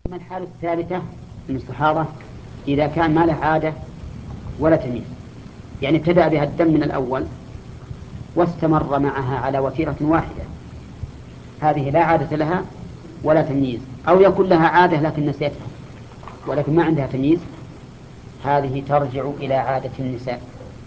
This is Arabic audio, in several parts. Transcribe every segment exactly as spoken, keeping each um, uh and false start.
أما الحالة الثالثة المستحاضة إذا كان ما له عادة ولا تمييز، يعني ابتدأ بها الدم من الأول واستمر معها على وتيرة واحدة، هذه لا عادة لها ولا تمييز، أو يكون لها عادة لكن نسيتها ولكن ما عندها تمييز، هذه ترجع إلى عادة النساء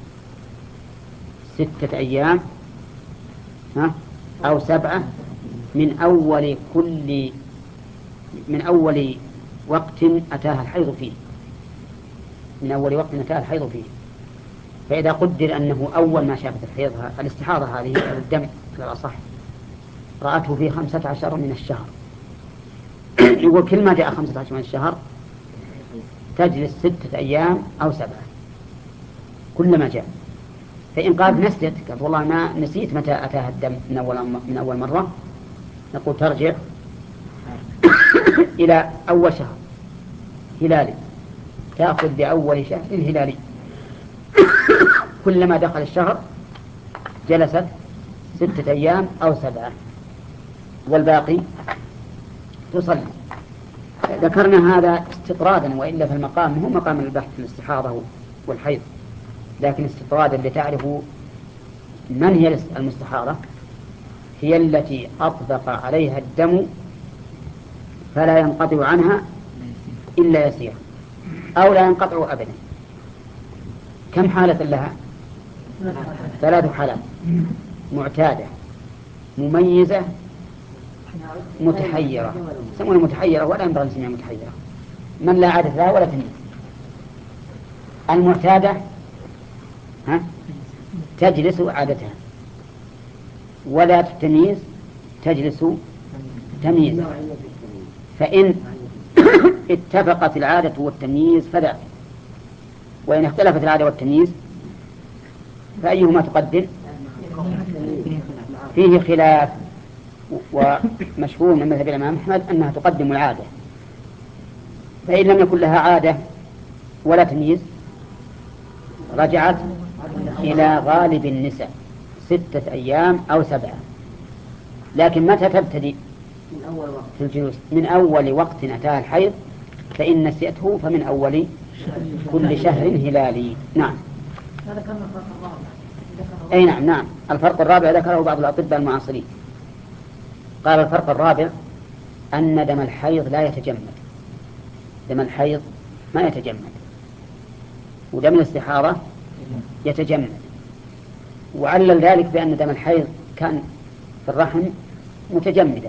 ستة أيام ها أو سبعة من أول كل من أول وقت أتاها الحيض فيه من أول وقت أتاها الحيض فيه. فإذا قدر أنه أول ما شافت الحيض الاستحاضة هذه الدم على الأصح رأته في خمسة عشر من الشهر، يقول كل ما جاء خمسة عشر من الشهر تجلس ستة أيام أو سبعة كل ما جاء. فإن قالت نسيت، قالت والله ما نسيت متى أتاها الدم من أول من أول مرة، نقول ترجع إلى أول شهر هلالي، تأخذ بأول شهر هلالي، كلما دخل الشهر جلست ستة أيام أو سبعة والباقي تصلي. ذكرنا هذا استطرادا، وإلا في المقام هو مقام البحث في الاستحاضة والحيض، لكن استطرادا لتعرفوا من هي المستحاضة. هي التي أطبق عليها الدم فلا ينقطع عنها إلا يسير أو لا ينقطع أبدا. كم حالة لها؟ ثلاث حالات: معتادة، مميزة، متحيرة. يسمونها متحيرة ولا ينبغي نسميها متحيرة، من لا عادة لها ولا تمييز. المعتادة ها تجلس عادتها، ولا تمييز تجلس تمييزا. فإن اتفقت العادة والتمييز فلا، وإن اختلفت العادة والتمييز فأيهما تقدم؟ فيه خلاف، ومشهور من مذهب الإمام أحمد أنها تقدم العادة. فإن لم يكن لها عادة ولا تمييز رجعت إلى غالب النساء ستة أيام أو سبعة. لكن متى تبتدي في الجلوس؟ من أول وقت أتاها الحيض، فإن نسيته فمن أول كل شهر هلالي. نعم. أي نعم نعم الفرق الرابع ذكره بعض الأطباء المعاصرين، قال الفرق الرابع أن دم الحيض لا يتجمد، دم الحيض ما يتجمد، ودم الاستحاضة يتجمد. وعلل ذلك بأن دم الحيض كان في الرحم متجمدا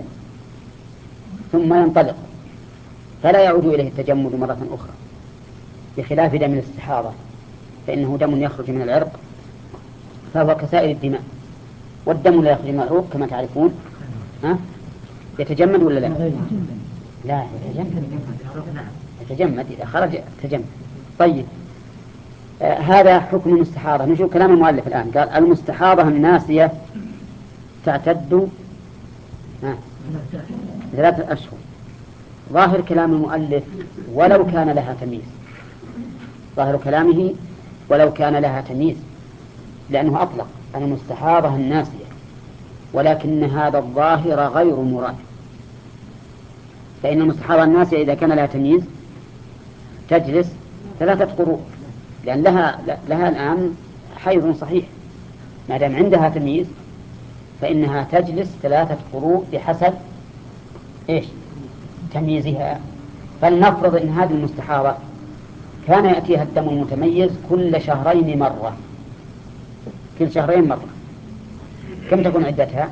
ثم ينطلق فلا يعود إليه التجمد مرة أخرى، بخلاف دم الاستحاضة فإنه دم يخرج من العرق فهو كسائر الدماء، والدم لا يخرج من العروق كما تعرفون ها؟ يتجمد ولا لا؟ لا يتجمد، يتجمد إذا خرج تجمد. طيب آه هذا حكم المستحاضة. نشوف كلام المؤلف الآن. قال المستحاضة الناسية تعتد آه. ثلاثة أشهر. ظاهر كلام المؤلف ولو كان لها تمييز، ظاهر كلامه ولو كان لها تمييز، لأنه أطلق المستحاضة الناسية، ولكن هذا الظاهر غير مراد. فإن المستحاضة الناسية إذا كان لها تمييز تجلس ثلاثة قروء، لأن لها, لها الآن حيض صحيح، ما دام عندها تمييز فإنها تجلس ثلاثة قروء بحسب إيش؟ تمييزها. فلنفرض إن هذه المستحاضة كان يأتيها الدم المتميز كل شهرين مرة، كل شهرين مرة، كم تكون عدتها؟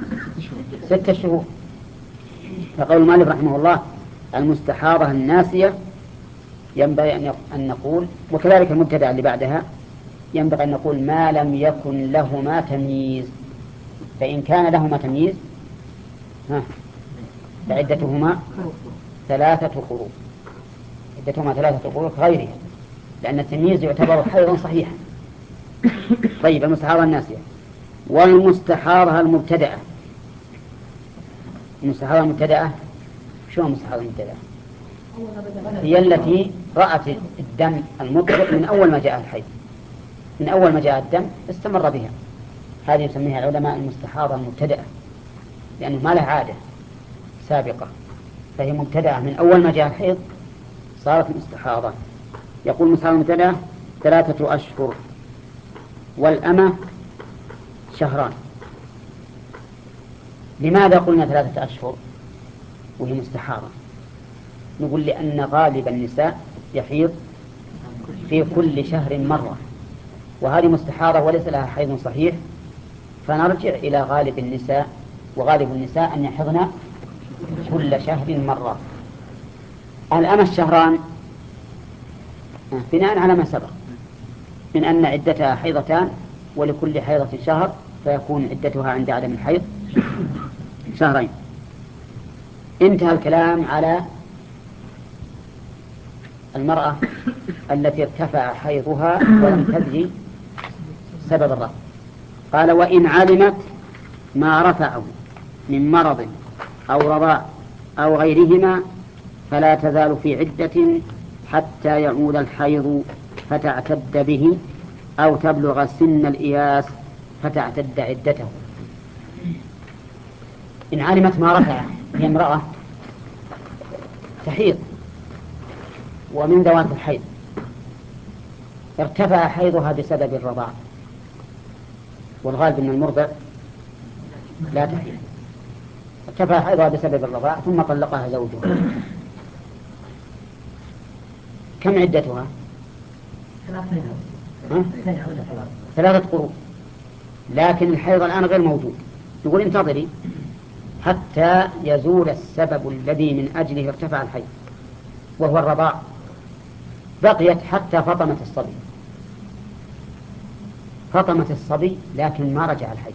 ستة شهور. فقول المؤلف رحمه الله المستحاضة الناسية ينبغي أن نقول، وكذلك المبتدأ اللي بعدها ينبغي أن نقول ما لم يكن لهما تمييز. فإن كان لهما تمييز ها فعدتهما ثلاثة قروء، عدتهما ثلاثة قروء غيرها، لأن التمييز يعتبر حيضا صحيحا. طيب المستحاضة الناسية. والمستحاضة المبتدأة. المستحاضة المبتدأة شو المستحاضة المبتدأة؟ هي التي رأت الدم المطلق من أول ما جاء الحيض، من أول ما جاء الدم استمر بها، هذه يسميها العلماء المستحاضة المبتدأة، لأنه ما لها عادة سابقة. فهي مبتدأة من أول ما جاء الحيض صارت مستحاضة. يقول مثال المبتدأ ثلاثة أشهر، والأمة شهران. لماذا قلنا ثلاثة أشهر وهي مستحاضة؟ نقول لأن غالب النساء يحيض في كل شهر مرة، وهذه مستحاضة وليس لها حيض صحيح، فنرجع إلى غالب النساء، وغالب النساء أن يحضن كل شهر مرة. الأمة الشهران بناء على ما سبق من أن عدتها حيضتان ولكل حيضة شهر، فيكون عدتها عند عدم الحيض شهرين. انتهى الكلام على المرأة التي ارتفع حيضها ولم تدري سبب الرفع. قال وإن علمت ما رفعه من مرض أو رضاع أو غيرهما فلا تزال في عدة حتى يعود الحيض فتعتد به، أو تبلغ سن الإياس فتعتد عدته. إن علمت ما رفعه، هي امرأة تحيض ومن ذوات الحيض ارتفع حيضها بسبب الرضاع، والغالب أن المرضع لا تحيض، ارتفع حيضها بسبب الرضاع ثم طلقها زوجها، كم عدتها؟ ثلاثة قروء، لكن الحيض الآن غير موجود. يقول انتظري حتى يزول السبب الذي من أجله ارتفع الحيض وهو الرضاع. بقيت حتى فطمت الصبي، فطمت الصبي لكن ما رجع الحيض،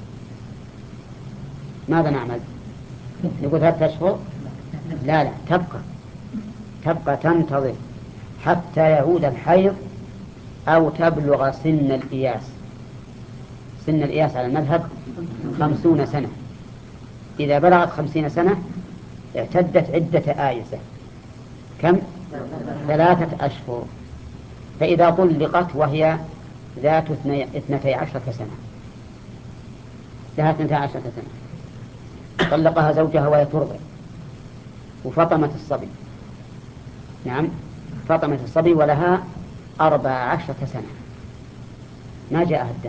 ماذا نعمل؟ نقول ثلاثة أشهر؟ لا لا، تبقى تبقى تنتظر حتى يعود الحيض أو تبلغ سن الإياس. سن الإياس على المذهب خمسون سنة. إذا بلغت خمسين سنة اعتدت عدة آيسة. كم؟ ثلاثة أشهر. فإذا طلقت وهي ذات اثنتي عشرة سنة، لها اثنتي عشرة سنة، طلقها زوجها وهي ترضع وفطمت الصبي، نعم فطمت الصبي ولها أربع عشرة سنة، ما جاءها الدم،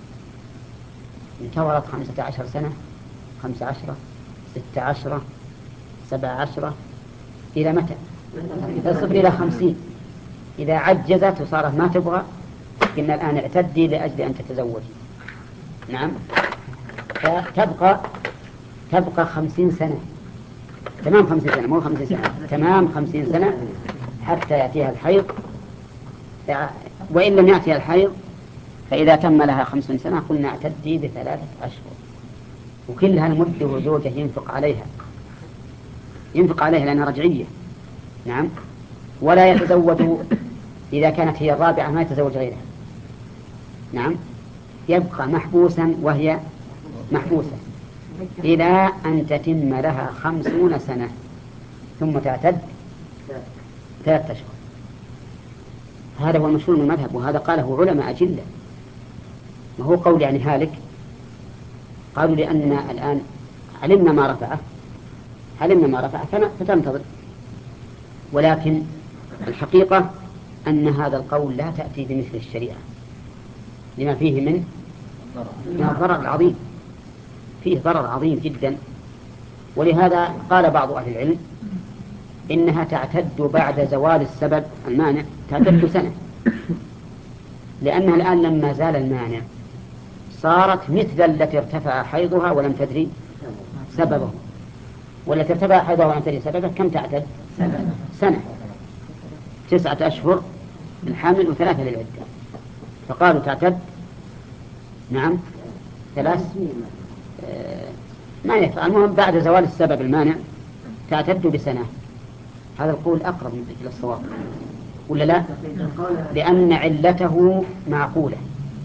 انتظرت خمسة عشر سنة، خمسة عشرة، ستة عشرة، سبع عشرة، إلى متى؟ تصل إلى خمسين. إذا عجزت وصارت ما تبغى قلنا الآن اعتدي لأجل أن تتزوج، نعم، فتبقى تبقى خمسين سنة، تمام خمسين سنة، مو خمسين سنة، تمام خمسين سنة حتى يأتيها الحيض. وإن لم يأتيها الحيض فإذا تم لها خمسين سنة قلنا اعتدي بثلاثة أشهر. وكلها المدة زوجة ينفق عليها، ينفق عليها لأنها رجعية، نعم، ولا يتزوج إذا كانت هي الرابعة، ما يتزوج غيرها، نعم، يبقى محبوسا وهي محبوسة إلى أن تتم لها خمسون سنة ثم تعتد ثلاثة أشهر. هذا هو المشهور من المذهب، وهذا قاله علماء أجلة، ما هو قول يعني هالك. قالوا لأن الآن علمنا ما رفعه، علمنا ما رفعه فتنتظر. ولكن الحقيقة أن هذا القول لا تأتي بمثل الشريعة لما فيه من من الضرر العظيم، فيه ضرر عظيم جدا. ولهذا قال بعض أهل العلم إنها تعتد بعد زوال السبب المانع، تعتد سنة، لأنها الآن لما زال المانع صارت مثل التي ارتفع حيضها ولم تدري سببه، والتي ارتفع حيضها ولم تدري سببه كم تعتد؟ سنة، تسعة أشهر الحامل وثلاثة للعدة، فقالوا تعتد نعم ثلاث آه ما يفعل. المهم بعد زوال السبب المانع تعتد بسنة. هذا القول أقرب إلى الصواب ولا لا؟ لأن علته معقولة،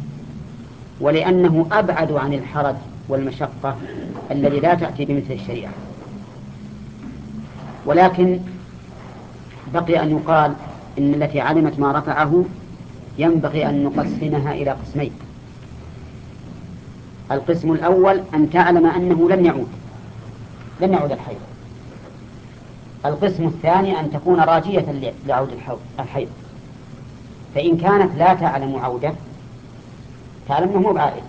ولأنه أبعد عن الحرج والمشقة الذي لا تأتي بمثل الشريعة. ولكن بقي أن يقال إن التي علمت ما رفعه ينبغي أن نقسمها إلى قسمين. القسم الأول أن تعلم أنه لن يعود لن يعود الحيض. القسم الثاني أن تكون راجية لعود الحيض، فإن كانت لا تعلم عودة، تعلم أنه مو بعائد،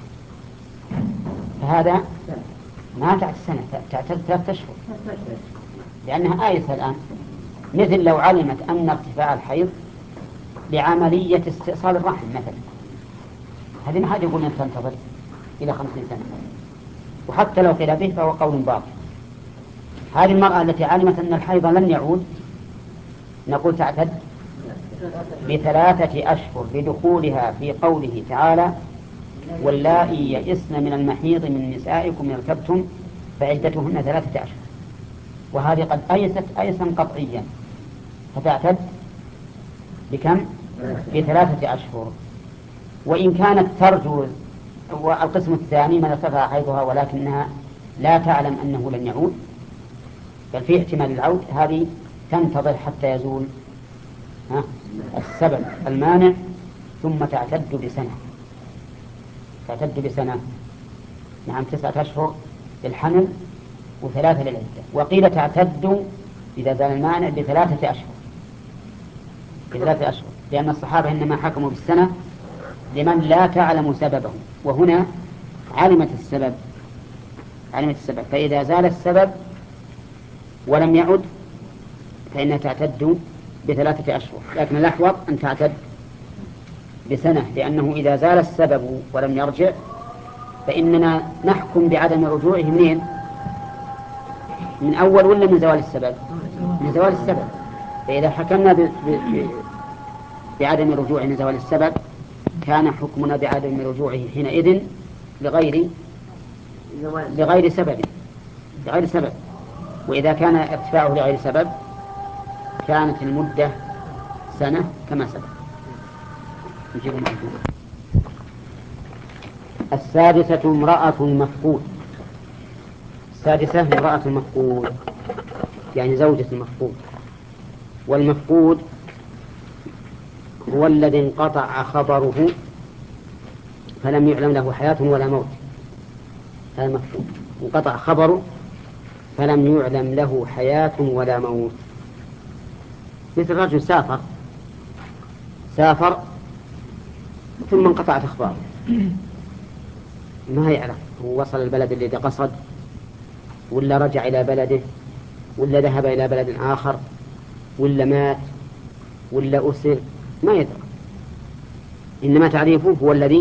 فهذا ما تعتد سنة، تعتد ثلاثة أشهر، لأنها آيسة الآن. مثل لو علمت أن ارتفاع الحيض لعملية استئصال الرحم مثلا، هذه ما حد يقول أن تنتظر إلى خمسين سنة، وحتى لو قيل به فهو قول باطل. هذه المرأة التي علمت أن الحيض لن يعود نقول تعتد بثلاثة أشهر لدخولها في قوله تعالى: واللائي يئسن من المحيض من نسائكم إن ارتبتم فعدتهن ثلاثة أشهر، وهذه قد أيست أيسا قطعيا، فتعتد بكم؟ بثلاثة أشهر. وإن كانت ترجو، والقسم الثاني من ارتفع حيضها ولكنها لا تعلم أنه لن يعود بل في احتمال العود، هذه تنتظر حتى يزول ها السبب المانع ثم تعتد بسنة، تعتد بسنة نعم تسعة أشهر للحمل وثلاثة للعدة. وقيل تعتد إذا زال المانع بثلاثة أشهر، بثلاثة أشهر، لأن الصحابة إنما حكموا بالسنة لمن لا تعلم سببه، وهنا علمت السبب، علمت السبب، فإذا زال السبب ولم يعد فإنها تعتد بثلاثة أشهر، لكن الأحوط أن تعتد بسنة، لأنه إذا زال السبب ولم يرجع فإننا نحكم بعدم رجوعه منين؟ من أول ولا من زوال السبب؟ من زوال السبب. فإذا حكمنا ب... ب... ب... بعدم رجوعه من زوال السبب كان حكمنا بعدم رجوعه حينئذ لغير لغير سبب، لغير سبب. وإذا كان ارتفاعه لغير سبب كانت المدة سنة كما سبق. السادسة امرأة مفقود. السادسة امرأة مفقود يعني زوجة المفقود، والمفقود هو الذي انقطع خبره فلم يعلم له حياة ولا موت، هذا المفقود، انقطع خبره فلم يعلم له حياة ولا موت. مثل رجل سافر سافر ثم انقطعت أخباره، ما يعرف هو وصل البلد الذي قصد ولا رجع إلى بلده ولا ذهب إلى بلد آخر ولا مات ولا أسر، ما يدري. إنما تعريفه هو الذي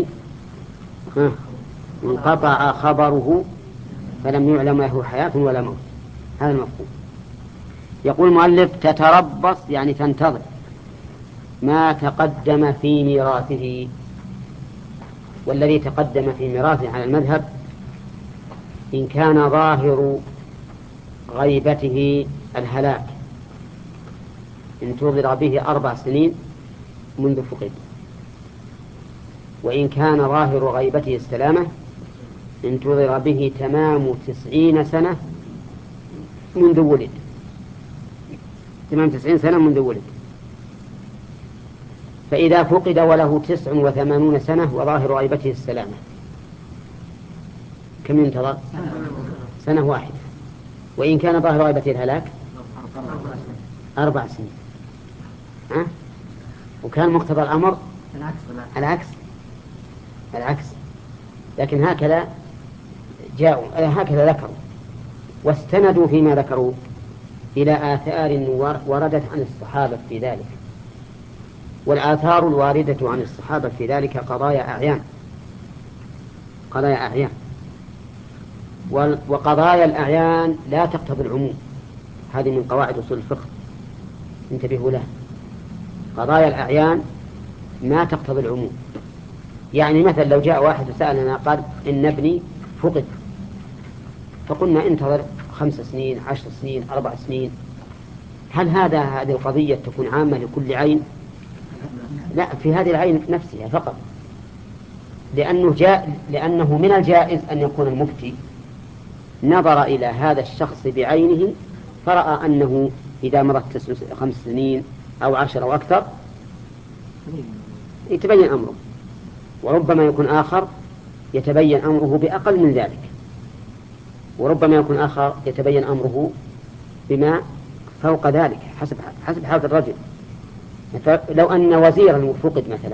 انقطع خبره فلم يعلم له حياة ولا موت، هذا المفهوم. يقول المؤلف تتربص يعني تنتظر ما تقدم في ميراثه، والذي تقدم في ميراثه على المذهب إن كان ظاهر غيبته الهلاك انتظر به أربع سنين منذ فقد، وإن كان ظاهر غيبته السلامة انتظر به تمام تسعين سنة منذ ولد، تمام تسعين سنة منذ ولد. فإذا فقد وله تسع وثمانون سنة وظاهر غيبته السلامة كم ينتظر؟ سنة واحدة. وإن كان ظاهر غيبته الهلاك أربع سنين. أه؟ وكان مقتضى الأمر العكس العكس، لكن هكذا جاءوا هكذا ذكروا واستندوا فيما ذكروا إلى آثار وردت عن الصحابة في ذلك، والآثار الواردة عن الصحابة في ذلك قضايا أعيان، قضايا أعيان، وقضايا الأعيان لا تقتضي العموم، هذه من قواعد أصول الفقه انتبهوا لها. قضايا الأعيان ما تقتضي العموم. يعني مثلا لو جاء واحد وسألنا قال إن ابني فقد، فقلنا انتظر خمس سنين عشر سنين أربع سنين، هل هذا هذه القضية تكون عامة لكل عين؟ لا، في هذه العين نفسها فقط، لأنه, جاء لأنه من الجائز أن يكون المفتي نظر إلى هذا الشخص بعينه فرأى أنه إذا مرت خمس سنين أو عشر أو أكثر يتبين أمره، وربما يكون آخر يتبين أمره بأقل من ذلك، وربما يكون آخر يتبين أمره بما فوق ذلك حسب حسب حالة الرجل. لو أن وزيرا فقد مثلا،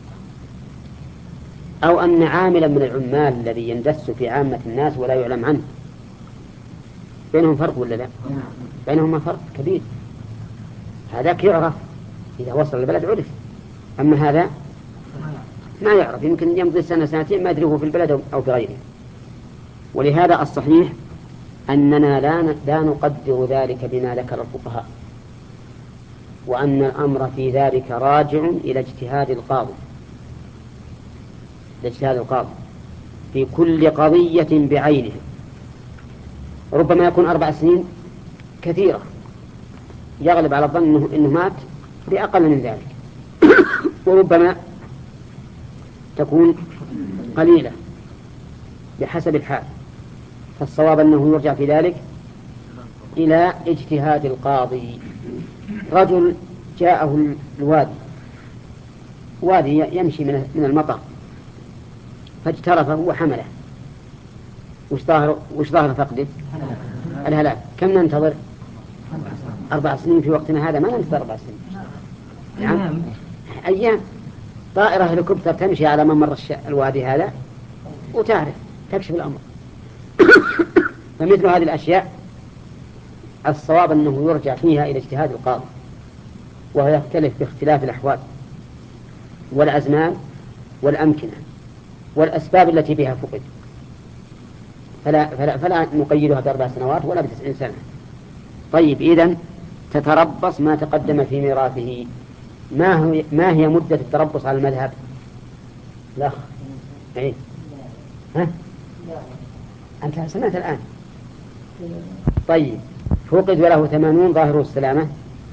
أو أن عاملا من العمال الذي يندس في عامة الناس ولا يعلم عنه، بينهم فرق ولا لا؟ بينهما فرق كبير. هذاك يعرف إذا وصل البلد عرف، أما هذا ما يعرف، يمكن يمضي سنة سنتين ما يدري هو في البلد أو في غيره. ولهذا الصحيح أننا لا لا نقدر ذلك بما ذكر الفقهاء، وأن الأمر في ذلك راجع إلى اجتهاد القاضي، اجتهاد القاضي في كل قضية بعينها. ربما يكون أربع سنين كثيرة، يغلب على الظن إنه, إنه مات بأقل من ذلك، وربما تكون قليلة بحسب الحال. فالصواب أنه يرجع في ذلك إلى اجتهاد القاضي. رجل جاءه الوادي، وادي يمشي من المطر، فاجترفه وحمله، وش ظاهر وش ظاهر فقده؟ الهلاك. كم ننتظر؟ أربع سنين في وقتنا هذا، ما ننتظر أربع سنين، نعم أيام. طائرة هليكوبتر تمشي على ممر الوادي هذا وتعرف تكشف الأمر. فمثل هذه الأشياء الصواب أنه يرجع فيها إلى اجتهاد القاضي، وهو يختلف باختلاف الأحوال والأزمان والأمكنة والأسباب التي بها فقد. فلا, فلا, فلا نقيدها بأربع سنوات ولا بتسعين سنة. طيب، إذن تتربص ما تقدم في ميراثه. ما, هو ما هي مدة التربص على المذهب؟ لا إيه؟ ها؟ أنت سمعت الآن. طيب، فقد وله ثمانون ظاهره السلامة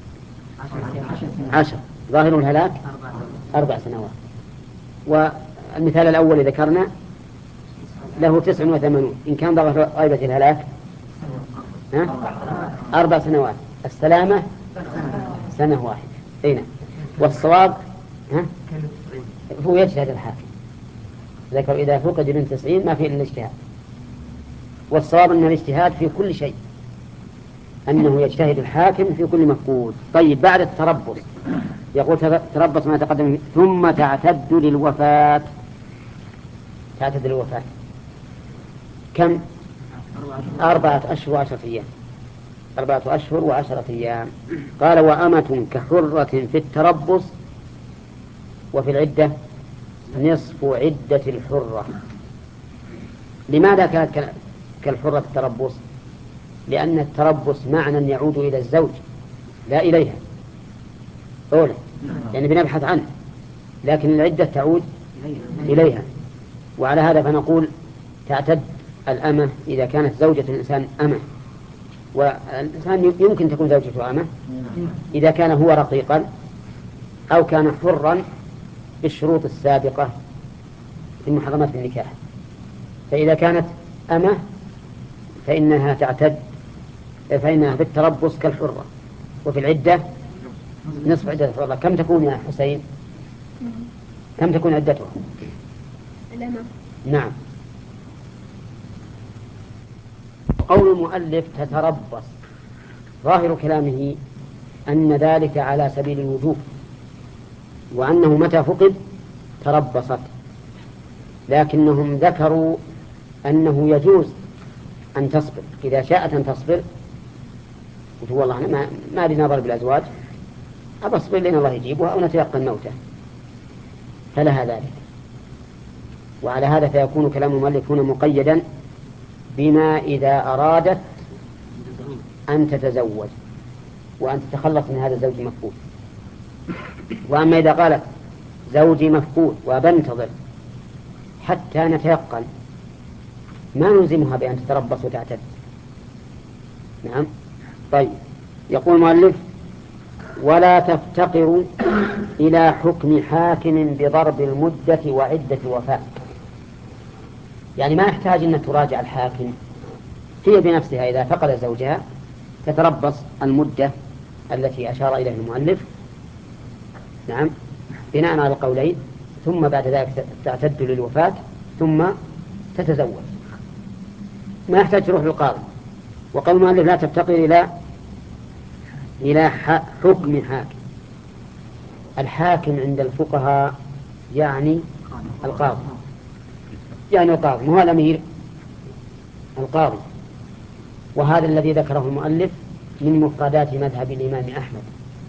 عشر، ظاهره الهلاك أربع سنوات. والمثال الأول ذكرنا له تسع وثمانون، إن كان ظاهر غيبة الهلاك ها؟ أربع سنوات، السلامة سنة واحدة. أين؟ والصواب ها؟ هو يجتهد الحاكم، ذكر إذا فقد من تسعين ما فيه إلا الاجتهاد. والصواب أن الاجتهاد في كل شيء، أنه يجتهد الحاكم في كل مفقود. طيب، بعد التربص يقول تربص ما تقدم ثم تعتد للوفاة. تعتد للوفاة كم؟ أربعة أشهر وعشرة أيام. أربعة أشهر وعشرة أيام. قال وأمة كحرة في التربص وفي العدة نصف عدة الحرة. لماذا كانت كالحرة في التربص؟ لأن التربص معنى يعود إلى الزوج لا إليها أولا، يعني بنبحث عنه، لكن العدة تعود إليها. وعلى هذا فنقول تعتد الأمة إذا كانت زوجة الإنسان أمة، والإنسان يمكن تكون زوجته أمة إذا كان هو رقيقا أو كان حرا بالشروط السابقة في محرمات النكاح. فإذا كانت أمة فإنها تعتد، فإنها في التربص كالحرة، وفي العدة نصف عدة الحرة. كم تكون يا حسين؟ كم تكون عدتها؟ الأمة. نعم. قول المؤلف تتربص، ظاهر كلامه أن ذلك على سبيل الوجوب، وأنه متى فقد تربصت، لكنهم ذكروا أنه يجوز أن تصبر إذا شاءت أن تصبر، وتقول والله أنا ما, ما لي نظر بالأزواج، أبصبر لأن الله يجيبها أو نتيقن موته، فلها ذلك. وعلى هذا فيكون كلام المؤلف هنا مقيدا بما إذا أرادت أن تتزوج وأن تتخلص من هذا الزوج المفقود. وأما إذا قالت زوجي مفقود وبنتظر حتى نتيقن، ما نلزمها بأن تتربص وتعتد. نعم. طيب، يقول المؤلف ولا تفتقر إلى حكم حاكم بضرب المدة وعدة وفاة. يعني ما يحتاج أن تراجع الحاكم، هي بنفسها إذا فقد زوجها تتربص المدة التي أشار إليها المؤلف، نعم، بناء على القولين، ثم بعد ذلك تعتد للوفاة ثم تتزوج، ما يحتاج تروح للقاضي. وقول المؤلف لا تفتقر إلى إلى حكم حاكم. الحاكم عند الفقهاء يعني القاضي، يعني القاضي مو الأمير، القاضي. وهذا الذي ذكره المؤلف من مفردات مذهب الإمام أحمد.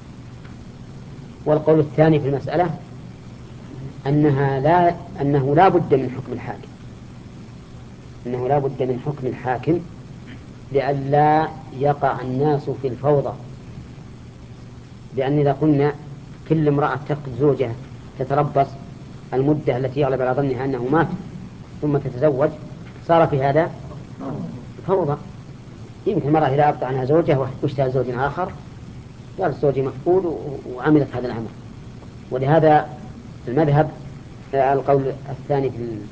والقول الثاني في المسألة أنها لا أنه لا بد من حكم الحاكم، أنه لا بد من حكم الحاكم لئلا يقع الناس في الفوضى. لأن إذا قلنا كل امرأة تفقد زوجها تتربص المدة التي يغلب على ظنها أنه مات ثم تتزوج، صار في هذا فوضى. يمكن المرأة إذا أبطأ عنها زوجها واشتهى زوج آخر قال زوجي مفقود وعملت هذا العمل. ولهذا المذهب القول الثاني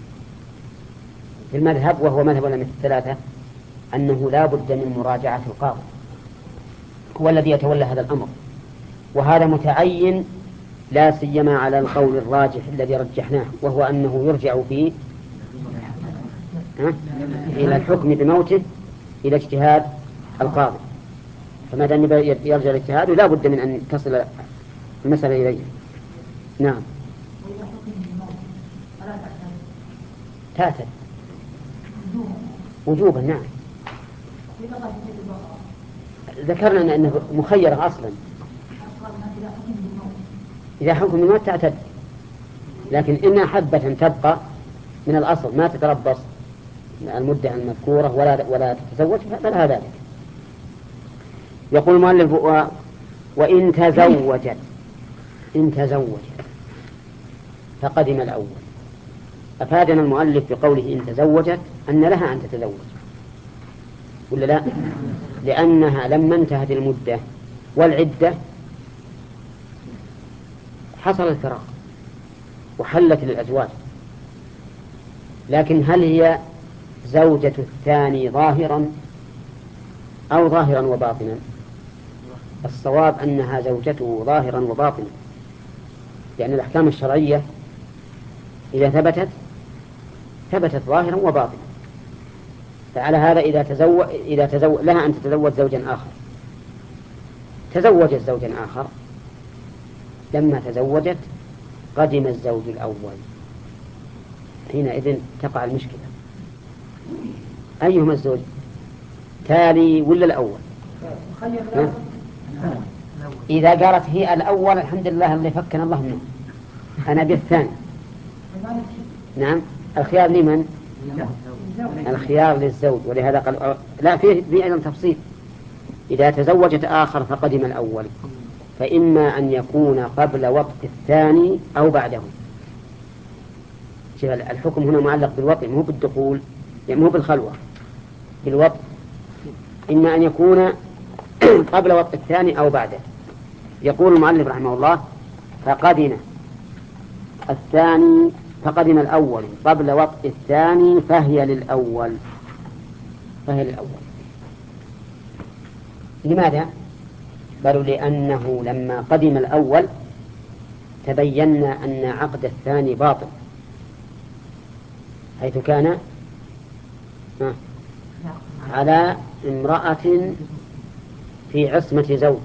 في المذهب وهو مذهب الأئمة الثلاثة أنه لا بد من مراجعة القاضي، هو الذي يتولى هذا الأمر. وهذا متعين لا سيما على القول الراجح الذي رجحناه، وهو أنه يرجع فيه إلى الحكم بموته إلى اجتهاد القاضي. فما دام يرجع الاجتهاد لا بد من أن تصل المسألة إليه. نعم تأتت وجوبا. نعم ذكرنا أنه مخيرة أصلا، إذا حكم الموت تعتد، لكن إن حبة تبقى من الأصل ما تتربص المدة المذكورة ولا ولا تتزوج فلها ذلك. يقول المؤلف و... وإن تزوجت إن تزوجت فقدم الأول. أفادنا المؤلف بقوله إن تزوجت أن لها أن تتزوج ولا لا؟ لأنها لما انتهت المدة والعدة حصل الفراق وحلت للأزواج. لكن هل هي زوجة الثاني ظاهرا أو ظاهرا وباطنا؟ الصواب أنها زوجته ظاهرا وباطنا، لأن الأحكام الشرعية إذا ثبتت ثبتت ظاهرا وباطنا. فعلى هذا إذا تزوج إذا تزوج لها أن تتزوج زوجا آخر، تزوجت زوجا آخر، لما تزوجت قدم الزوج الأول، حينئذ تقع المشكلة. أيهما الزوج تالي ولا الأول؟ إذا قالت هي الأول الحمد لله اللي فكنا الله منه أنا بالثاني. نعم الخيار لمن؟ الخيار للزوج. ولهذا قال لا فيه في أيضا تفصيل. إذا تزوجت آخر فقدم الأول فإما أن يكون قبل وطء الثاني أو بعده. الحكم هنا معلق بالوطء مو بالدخول، يعني مو بالخلوة، بالوطء. إما أن يكون قبل وطء الثاني أو بعده. يقول المؤلف رحمه الله فقدم الثاني فقدم الأول قبل وطء الثاني فهي للأول فهي للأول. لماذا؟ قالوا لأنه لما قدم الأول تبينا أن عقد الثاني باطل، حيث كان على امرأة في عصمة زوج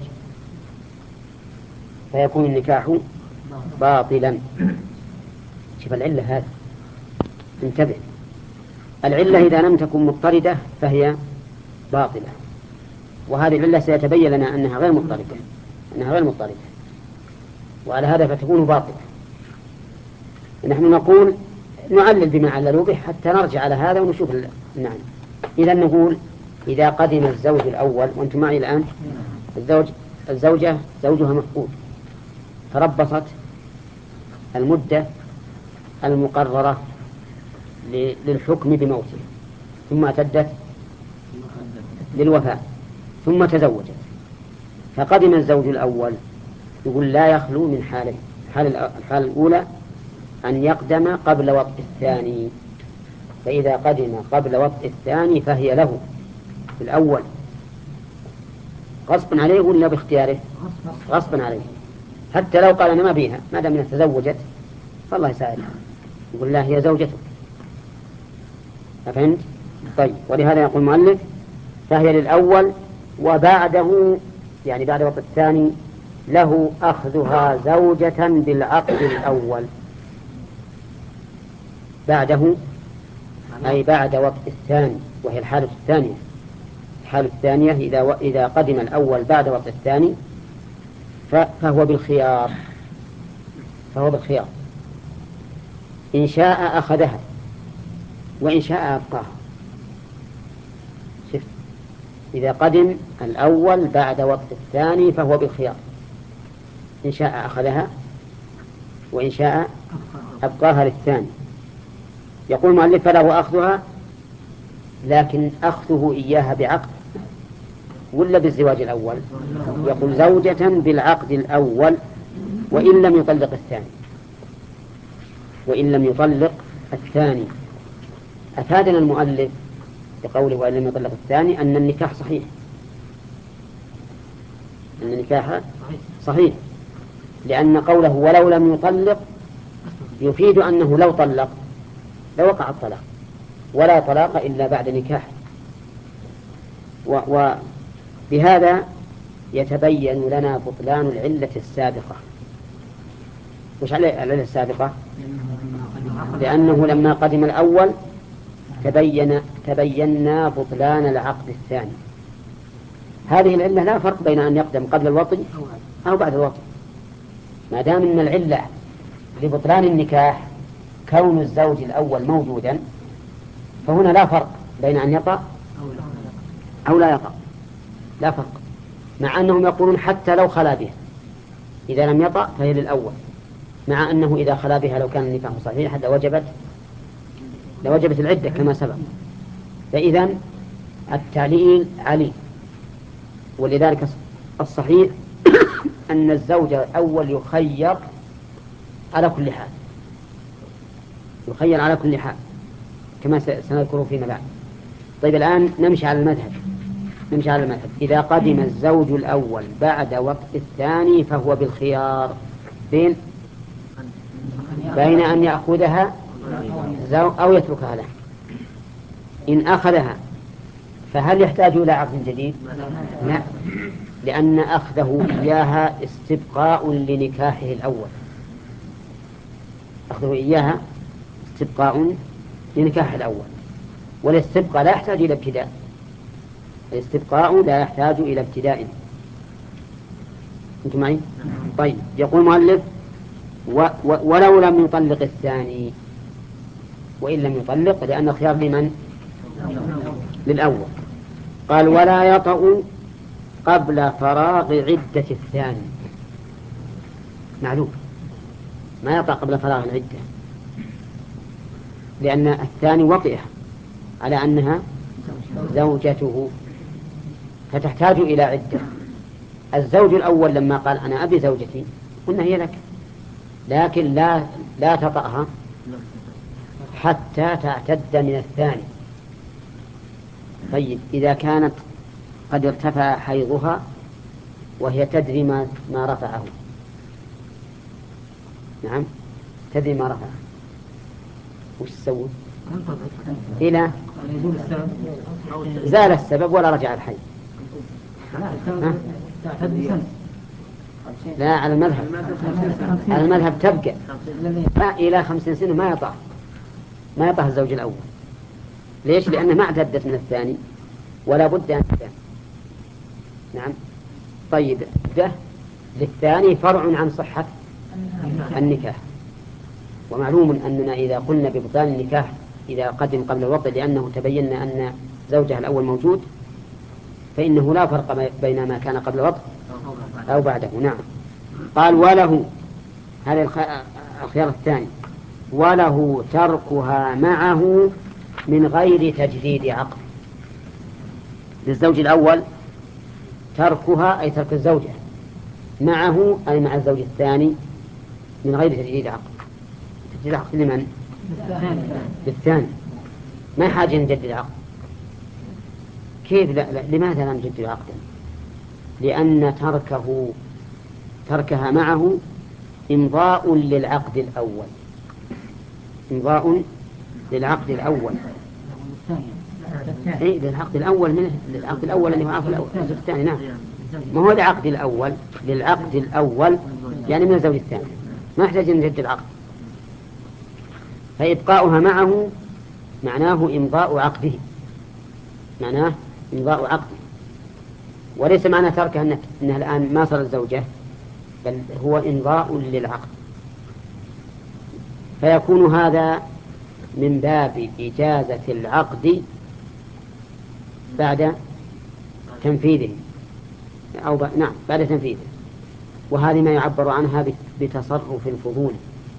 فيكون النكاح باطلا. شوف العلة هذا، انتبه. العلة إذا لم تكن مضطردة فهي باطلة، وهذه العلة سيتبين لنا أنها غير مضطردة أنها غير مضطردة وعلى هذا فتكون باطلة. نحن نقول نعلل بما عللوا به حتى نرجع على هذا ونشوف المعنى. إذا نقول إذا قدم الزوج الأول، وأنتم معي الآن، الزوج الزوجة زوجها مفقود، تربصت المدة المقررة للحكم بموته ثم اعتدت للوفاة ثم تزوجت، فقدم الزوج الأول، يقول لا يخلو من حالين. الحالة الأولى أن يقدم قبل وطء الثاني، فإذا قدم قبل وطء الثاني فهي له في الأول غصبا عليه ولا باختياره؟ غصبا عليه، حتى لو قال أنا ما بيها ما دام أنها تزوجت فالله يساعدها، يقول لا هي زوجته. أفهمت؟ طيب، ولهذا يقول المؤلف فهي للأول وبعده يعني بعد وطء الثاني له أخذها زوجة بالعقد الأول بعده، أي بعد وطء الثاني، وهي الحالة الثانية. الحالة الثانية إذا إذا قدم الأول بعد وطء الثاني فهو بالخيار، فهو بالخيار إن شاء أخذها وإن شاء أبقاها. شفت، إذا قدم الأول بعد وطء الثاني فهو بالخيار، إن شاء أخذها وإن شاء أبقاها للثاني. يقول المؤلف فله أخذها، لكن أخذه إياها بعقد ولا بالزواج الأول؟ يقول زوجة بالعقد الأول وإن لم يطلق الثاني، وإن لم يطلق الثاني. أفادنا المؤلف بقوله وإن لم يطلق الثاني أن النكاح صحيح، أن النكاح صحيح، لأن قوله ولو لم يطلق يفيد أنه لو طلق لوقع الطلاق، ولا طلاق إلا بعد نكاح. وبهذا يتبين لنا بطلان العلة السابقة. وش العلة السابقة؟ لأنه لما قدم الأول تبين تبينا بطلان العقد الثاني. هذه العلة لا فرق بين أن يقدم قبل الوطء أو بعد الوطء، ما دام أن العلة لبطلان النكاح كون الزوج الأول موجودا، فهنا لا فرق بين أن يطأ أو لا يطأ، لا فرق، مع أنهم يقولون حتى لو خلا بها إذا لم يطأ فهي للأول، مع أنه إذا خلا بها لو كان النكاح صحيحا لوجبت لوجبت العدة كما سبق. فإذا التعليل علي، ولذلك الصحيح أن الزوج الأول يخير على كل حال، يخير على كل حال كما سنذكر فيما بعد. طيب الآن نمشي على المذهب، نمشي على المذهب إذا قدم الزوج الأول بعد وقت الثاني فهو بالخيار بين بين أن يأخذها أو يتركها له. إن أخذها فهل يحتاج إلى عقد جديد؟ لا، لأن أخذه إياها استبقاء لنكاحه الأول، أخذه إياها استبقاء لنكاحه الأول، والاستبقاء لا يحتاج إلى ابتداء، الاستبقاء لا يحتاج إلى ابتداء. أنتم معي؟ طيب، يقول المؤلف و و ولو لم يطلق الثاني، وإن لم يطلق لأن الخيار لمن؟ للأول. قال ولا يطأ قبل فراغ عدة الثاني. معلوم ما يطأ قبل فراغ العدة، لأن الثاني وطئها على أنها زوجته فتحتاج إلى عدة. الزوج الأول لما قال أنا أبي زوجتي قلنا هي لك، لكن لا لا تطأها حتى تعتد من الثاني. طيب إذا كانت قد ارتفع حيضها وهي تدري ما ما رفعه، نعم تدري ما رفعه، وش تسوي؟ إلى زال السبب ولا رجع الحي. لا، على المذهب على المذهب تبقى ما إلى خمسين سنة ما يطأ ما يطأ الزوج الأول. ليش؟ لأنه ما اعتدت من الثاني ولا بد أن تدان. نعم. طيب ده للثاني فرع عن صحة النكاح، ومعلوم أننا إذا قلنا ببطلان النكاح إذا قدم قبل الوطء لأنه تبين أن زوجها الأول موجود، فإنه لا فرق بين ما كان قبل الوطء أو بعده. نعم. قال وله، هذا الخيار الثاني، وله تركها معه من غير تجديد عقد. للزوج الأول تركها أي ترك الزوجة، معه أي مع الزوج الثاني من غير تجديد عقد. تجديد عقد لمن؟ للثاني، ما حاجة نجدد عقد. كيف لا, لا لماذا لا نجدد عقدا؟ لأن تركه تركها معه إمضاء للعقد الأول، إمضاء للعقد الأول إيه للعقد الأول من للعقد الأول اللي هو عقد الأول الثاني. نعم. ما هو العقد الأول للعقد الأول يعني من الزوج الثاني، ما يحتاج أن نجدد العقد. فإبقاؤها معه معناه إمضاء عقده، معناه إمضاء عقده، وليس معنى تركها أنها, أنها الآن ما صارت زوجة، بل هو إمضاء للعقد. فيكون هذا من باب إجازة العقد بعد تنفيذه أو ب... نعم بعد تنفيذه. وهذه ما يعبر عنها بتصرف الفضول.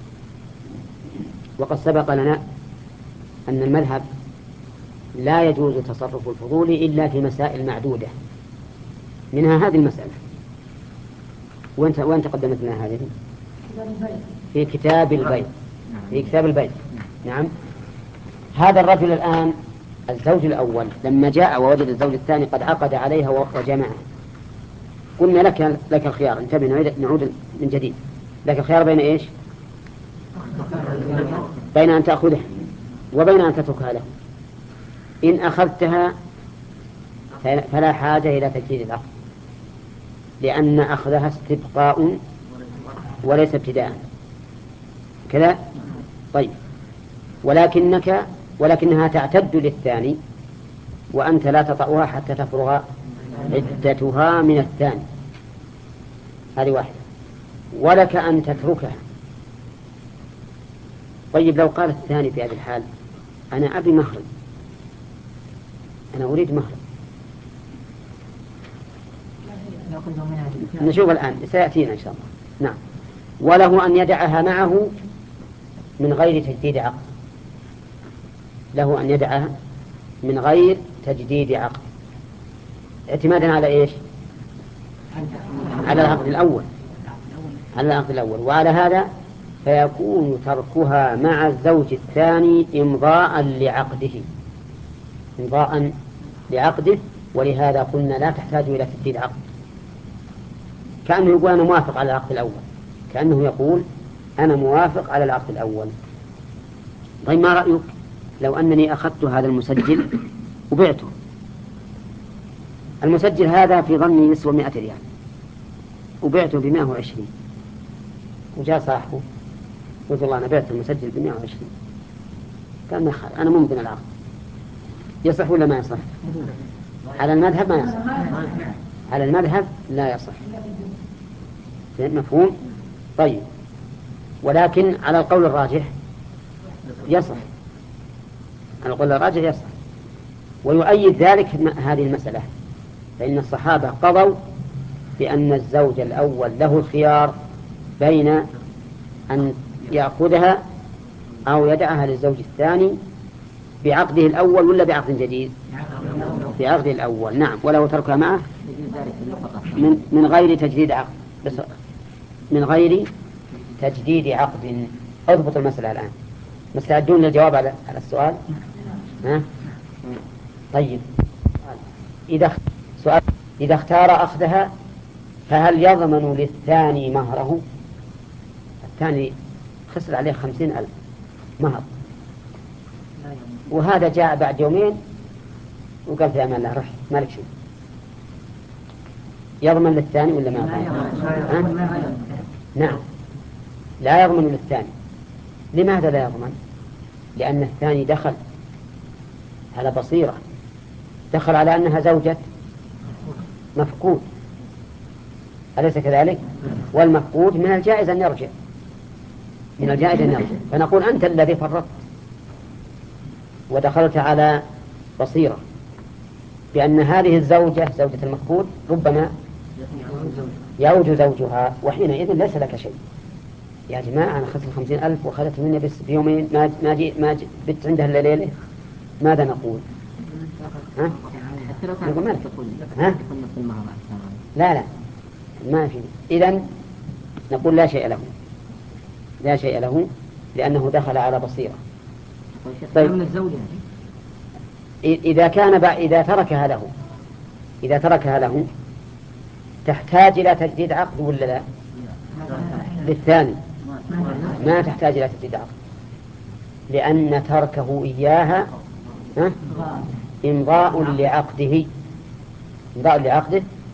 وقد سبق لنا أن المذهب لا يجوز تصرف الفضول إلا في مسائل معدودة، منها هذه المسألة. وانت وانت قدمت لنا هذه في كتاب البيع، في كتاب البيع. نعم. هذا الرجل الآن الزوج الأول لما جاء ووجد الزوج الثاني قد عقد عليها وجمعها، قلنا لك لك الخيار، انتبه نعود من جديد، لك الخيار بين ايش؟ بين أن تأخذها وبين أن تتركها له. إن أخذتها فلا حاجة إلى تجديد العقد، لأن أخذها استبقاء وليس ابتداء كذا. طيب، ولكنك ولكنها تعتد للثاني وأنت لا تطأها حتى تفرغ عدتها من الثاني، هذه واحدة. ولك أن تتركها. طيب، لو قال الثاني في هذه الحال أنا أبي مهر، أنا أريد مهر، نشوف الآن سيأتينا إن شاء الله. نعم. وله أن يدعها معه من غير تجديد عقد، له أن يدعها من غير تجديد عقد، اعتمادا على إيش؟ على العقد الأول، على العقد الأول. وعلى هذا فيكون تركها مع الزوج الثاني إمضاء لعقده، إمضاء لعقده. ولهذا قلنا لا تحتاج إلى تجديد عقد، كأنه يقول أنا موافق على العقد الأول، كأنه يقول أنا موافق على العقد الأول. طيب، ما رأيك لو أنني أخذت هذا المسجل وبعته؟ المسجل هذا في ظني يسوى مئة ريال، وبعته بمئة وعشرين، وجاء صاحبه قلت والله أنا بعت المسجل بمئة وعشرين، قال أنا ممكن العقد، يصح ولا ما يصح؟ على المذهب ما يصح، على المذهب لا يصح. مفهوم؟ طيب، ولكن على القول الراجح يصح، على القول الراجح يصح. ويؤيد ذلك هذه المسألة، فإن الصحابة قضوا بأن الزوج الأول له الخيار بين أن يأخذها أو يدعها للزوج الثاني بعقده الأول ولا بعقد جديد؟ بعقده الأول. نعم. وله تركها معه من, من غير تجديد عقد، بس من غير تجديد عقد. اضبط المسألة الآن. مستعدون للجواب على السؤال؟ ها؟ طيب، إذا سؤال إذا اختار أخذها فهل يضمن للثاني مهره؟ الثاني خسر عليه خمسين ألف مهر، وهذا جاء بعد يومين وقال في أمان الله رح مالك شيء، يضمن للثاني ولا ما يضمن؟ نعم، لا يضمن للثاني. لماذا لا يضمن؟ لأن الثاني دخل على بصيرة، دخل على أنها زوجة مفقود، أليس كذلك؟ والمفقود من الجائز أن يرجع، من الجائز أن يرجع. فنقول أنت الذي فرطت ودخلت على بصيرة بأن هذه الزوجة زوجة المفقود ربما يعود زوجها، وحينئذ ليس لك شيء. يا جماعة أنا خسر خمسين ألف وخذت مني بس بيومين، ما ما جي ما جي بت عندها الليلة، ماذا نقول؟ ها؟ نقول ما ها؟ لا لا ما في. إذن نقول لا شيء له، لا شيء له لأنه دخل على بصيرة. طيب، إذا كان بع... إذا تركها له إذا تركها له تحتاج إلى تجديد عقد ولا لا؟ للثاني ما تحتاج إلى تجديد عقد، لأن تركه إياها إمضاء لعقده، إمضاء لعقده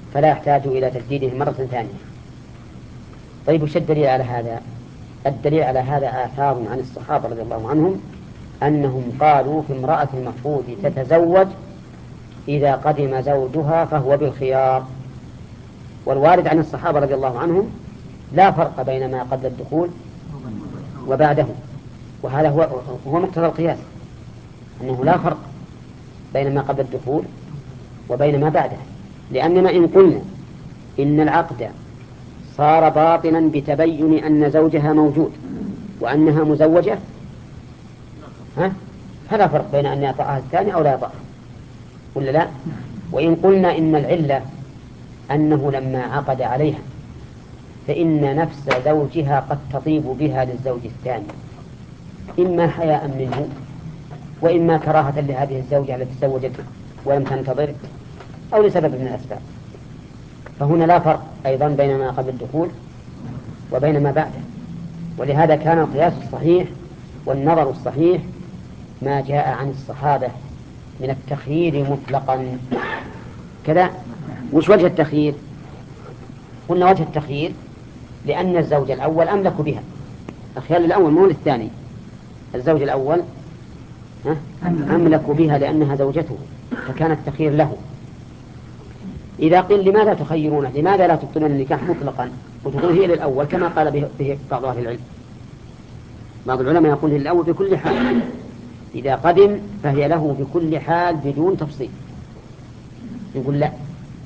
فلا يحتاج إلى تجديده مرة ثانية. طيب وش الدليل على هذا؟ الدليل على هذا آثار عن الصحابة رضي الله عنهم أنهم قالوا في امرأة المفروض تتزوج إذا قدم زوجها فهو بالخيار. والوارد عن الصحابة رضي الله عنهم لا فرق بين ما قبل الدخول وبعده، وهذا هو هو مقتضى القياس، أنه لا فرق بين ما قبل الدخول وبين ما بعده. لأننا إن قلنا إن العقد صار باطلا بتبين أن زوجها موجود وأنها مزوجة، ها؟ فلا فرق بين أن يطأها الثاني أو لا يطأها، ولا لا؟ وإن قلنا إن العلة أنه لما عقد عليها فإن نفس زوجها قد تطيب بها للزوج الثاني، إما حياء منه وإما كراهة لهذه الزوجة التي تزوجت ولم تنتظر أو لسبب من الأسباب. فهنا لا فرق أيضا بين ما قبل الدخول وبين ما بعده. ولهذا كان القياس الصحيح والنظر الصحيح ما جاء عن الصحابة من التخيير مطلقا كذا. وش وجه التخيير؟ قلنا وجه التخيير لأن الزوج الأول أملك بها، الخيار الأول مو للثاني، الزوج الأول أملك بها لأنها زوجته فكان التخيير له. إذا قيل لماذا تخيرونه؟ لماذا لا تبطلون النكاح مطلقا وتقول هي للأول كما قال به بعض أهل العلم؟ بعض العلماء يقول للأول بكل حال، إذا قدم فهي له بكل حال بدون تفصيل. يقول لا،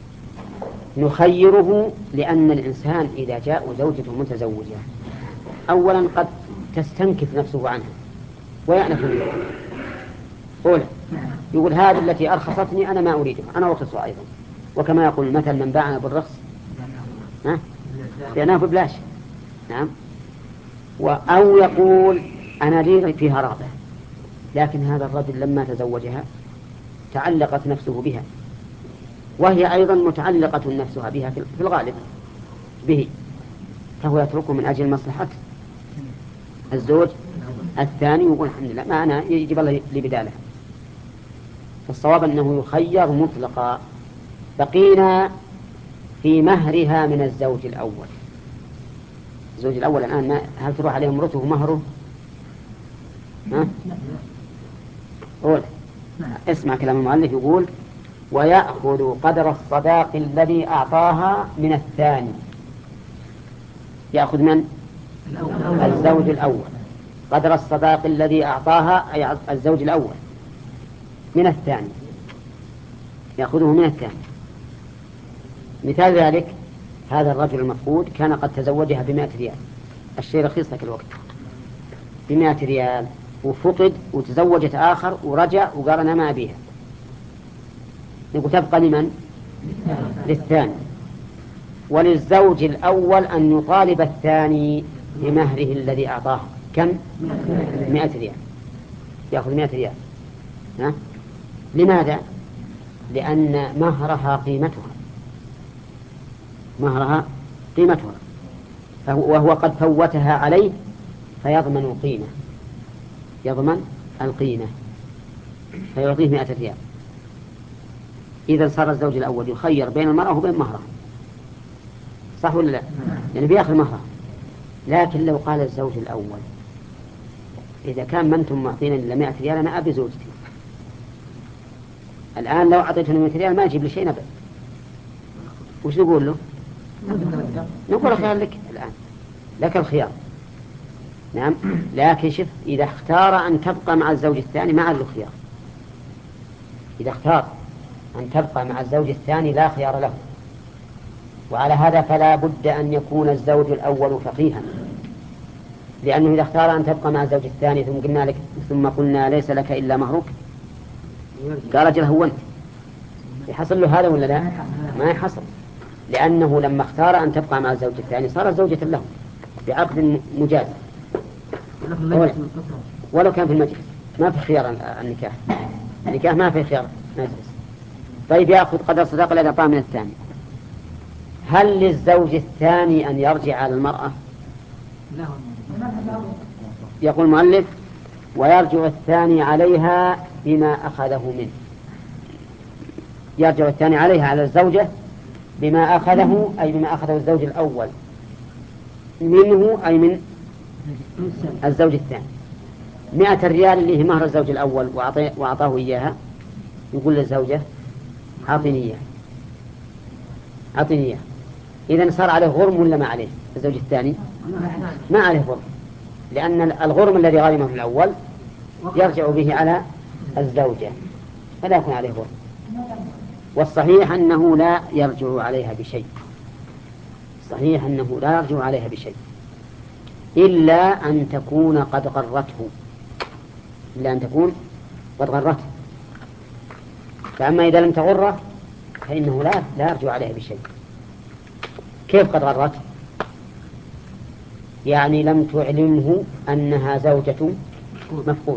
نخيره لأن الإنسان إذا جاء زوجته متزوجة أولا قد تستنكف نفسه عنها ويأنف منها. أولا يقول هذه التي أرخصتني أنا ما أريدها، أنا أرخصها أيضا. وكما يقول مثل من باعنا بالرخص بعناه ببلاش. نعم. أو يقول أنا لي فيها رغبة، لكن هذا الرجل لما تزوجها تعلقت نفسه بها وهي أيضا متعلقة نفسها بها في الغالب به، فهو يتركه من أجل مصلحة الزوج الثاني ويقول الحمد لله ما أنا يجب الله لي بداله. فالصواب أنه يخير مطلقا. بقينا في مهرها من الزوج الأول. الزوج الأول الآن ما هل تروح عليه امرته ومهره؟ ها؟ قول اسمع كلام المؤلف يقول ويأخذ قدر الصداق الذي أعطاها من الثاني. يأخذ من؟ الزوج الأول قدر الصداق الذي أعطاها أي الزوج الأول من الثاني، يأخذه من الثاني. مثال ذلك هذا الرجل المفقود كان قد تزوجها بمائة ريال، الشيء رخيص ذاك الوقت بمائة ريال، وفقد وتزوجت آخر ورجع وقال أنا ما أبيها. نقول تبقى لمن؟ للثاني. وللزوج الأول أن يطالب الثاني بمهره الذي أعطاه. كم؟ مائة ريال، يأخذ مائة ريال. ها؟ لماذا؟ لأن مهرها قيمتها، مهرها قيمتها وهو قد فوتها عليه فيضمن القيمة، يضمن القيمة فيعطيه مائة ريال. إذا صار الزوج الأول يخير بين المرأة وبين مهرها، صح ولا لا؟ يعني بيأخذ مهرها. لكن لو قال الزوج الأول إذا كان ما أنتم معطين إلا مائة ريال أنا أبي زوجتي، الآن لو أعطيتني مائة ريال ما يجيب لي شيء نبأ، وش نقول له؟ نقول خيار لك الآن، لك الخيار. نعم. لكن شف إذا اختار أن تبقى مع الزوج الثاني ما له خيار. إذا اختار أن تبقى مع الزوج الثاني لا خيار له. وعلى هذا فلا بد أن يكون الزوج الأول فقيها، لأنه إذا اختار أن تبقى مع الزوج الثاني ثم قلنا لك ثم قلنا ليس لك إلا مهرك قال رجل هونت، يحصل له هذا ولا لا؟ ما يحصل، لأنه لما اختار أن تبقى مع الزوج الثاني صارت زوجة له بعقد مجاز ولو كان في المجلس. ما في خيار النكاح، النكاح ما في خيار مجلس. طيب يأخذ قدر صداقة الذي أعطاه من الثاني. هل للزوج الثاني أن يرجع على المرأة؟ يقول المؤلف ويرجع الثاني عليها بما أخذه منه. يرجع الثاني عليها على الزوجة بما أخذه أي بما أخذه الزوج الأول منه أي من الزوج الثاني. مئة ريال اللي هي مهر الزوج الأول وأعطاه إياها، يقول للزوجة أعطني إياها أعطني إياها. إذن صار عليه غرم ولا ما عليه؟ الزوج الثاني ما عليه غرم، لأن الغرم الذي غرمه في الأول يرجع به على الزوجة فلا يكون عليه غرم. والصحيح أنه لا يرجع عليها بشيء، صحيح أنه لا يرجع عليها بشيء إلا أن تكون قد غرته، إلا أن تكون قد غرته. فأما إذا لم تغره فإنه لا لا يرجع عليها بشيء. كيف قد غرته؟ يعني لم تعلمه أنها زوجة مفقود،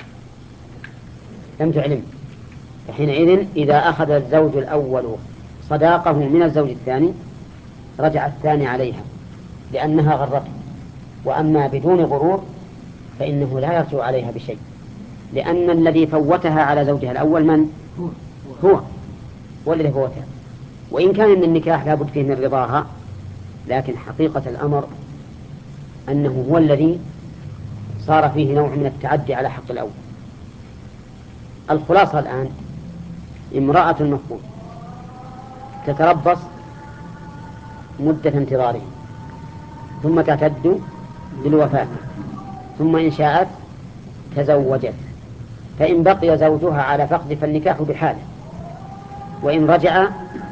لم تعلم. فحينئذ إذا أخذ الزوج الأول صداقه من الزوج الثاني رجع الثاني عليها لأنها غرته. وأما بدون غرور فإنه لا يرجع عليها بشيء، لأن الذي فوتها على زوجها الأول من هو هو الذي فوتها. وإن كان من النكاح لابد فيه من رضاها، لكن حقيقة الأمر أنه هو الذي صار فيه نوع من التعدي على حق الأول. الخلاصة الآن امرأة مفقود تتربص مدة انتظاره ثم تعتد بالوفاة، ثم إن شاءت تزوجت، فإن بقي زوجها على فقد فالنكاح بحاله، وإن رجع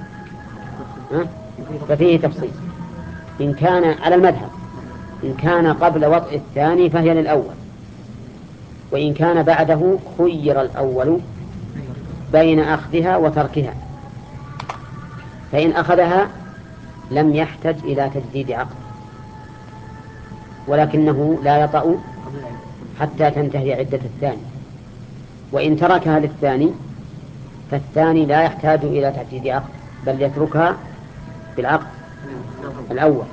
ففيه تفصيل. إن كان على المذهب إن كان قبل وطء الثاني فهي للأول، وإن كان بعده خير الأول بين أخذها وتركها، فإن أخذها لم يحتج إلى تجديد عقد، ولكنه لا يطأ حتى تنتهي عدة الثاني. وإن تركها للثاني فالثاني لا يحتاج إلى تجديد عقد، بل يتركها بالعقد الأول،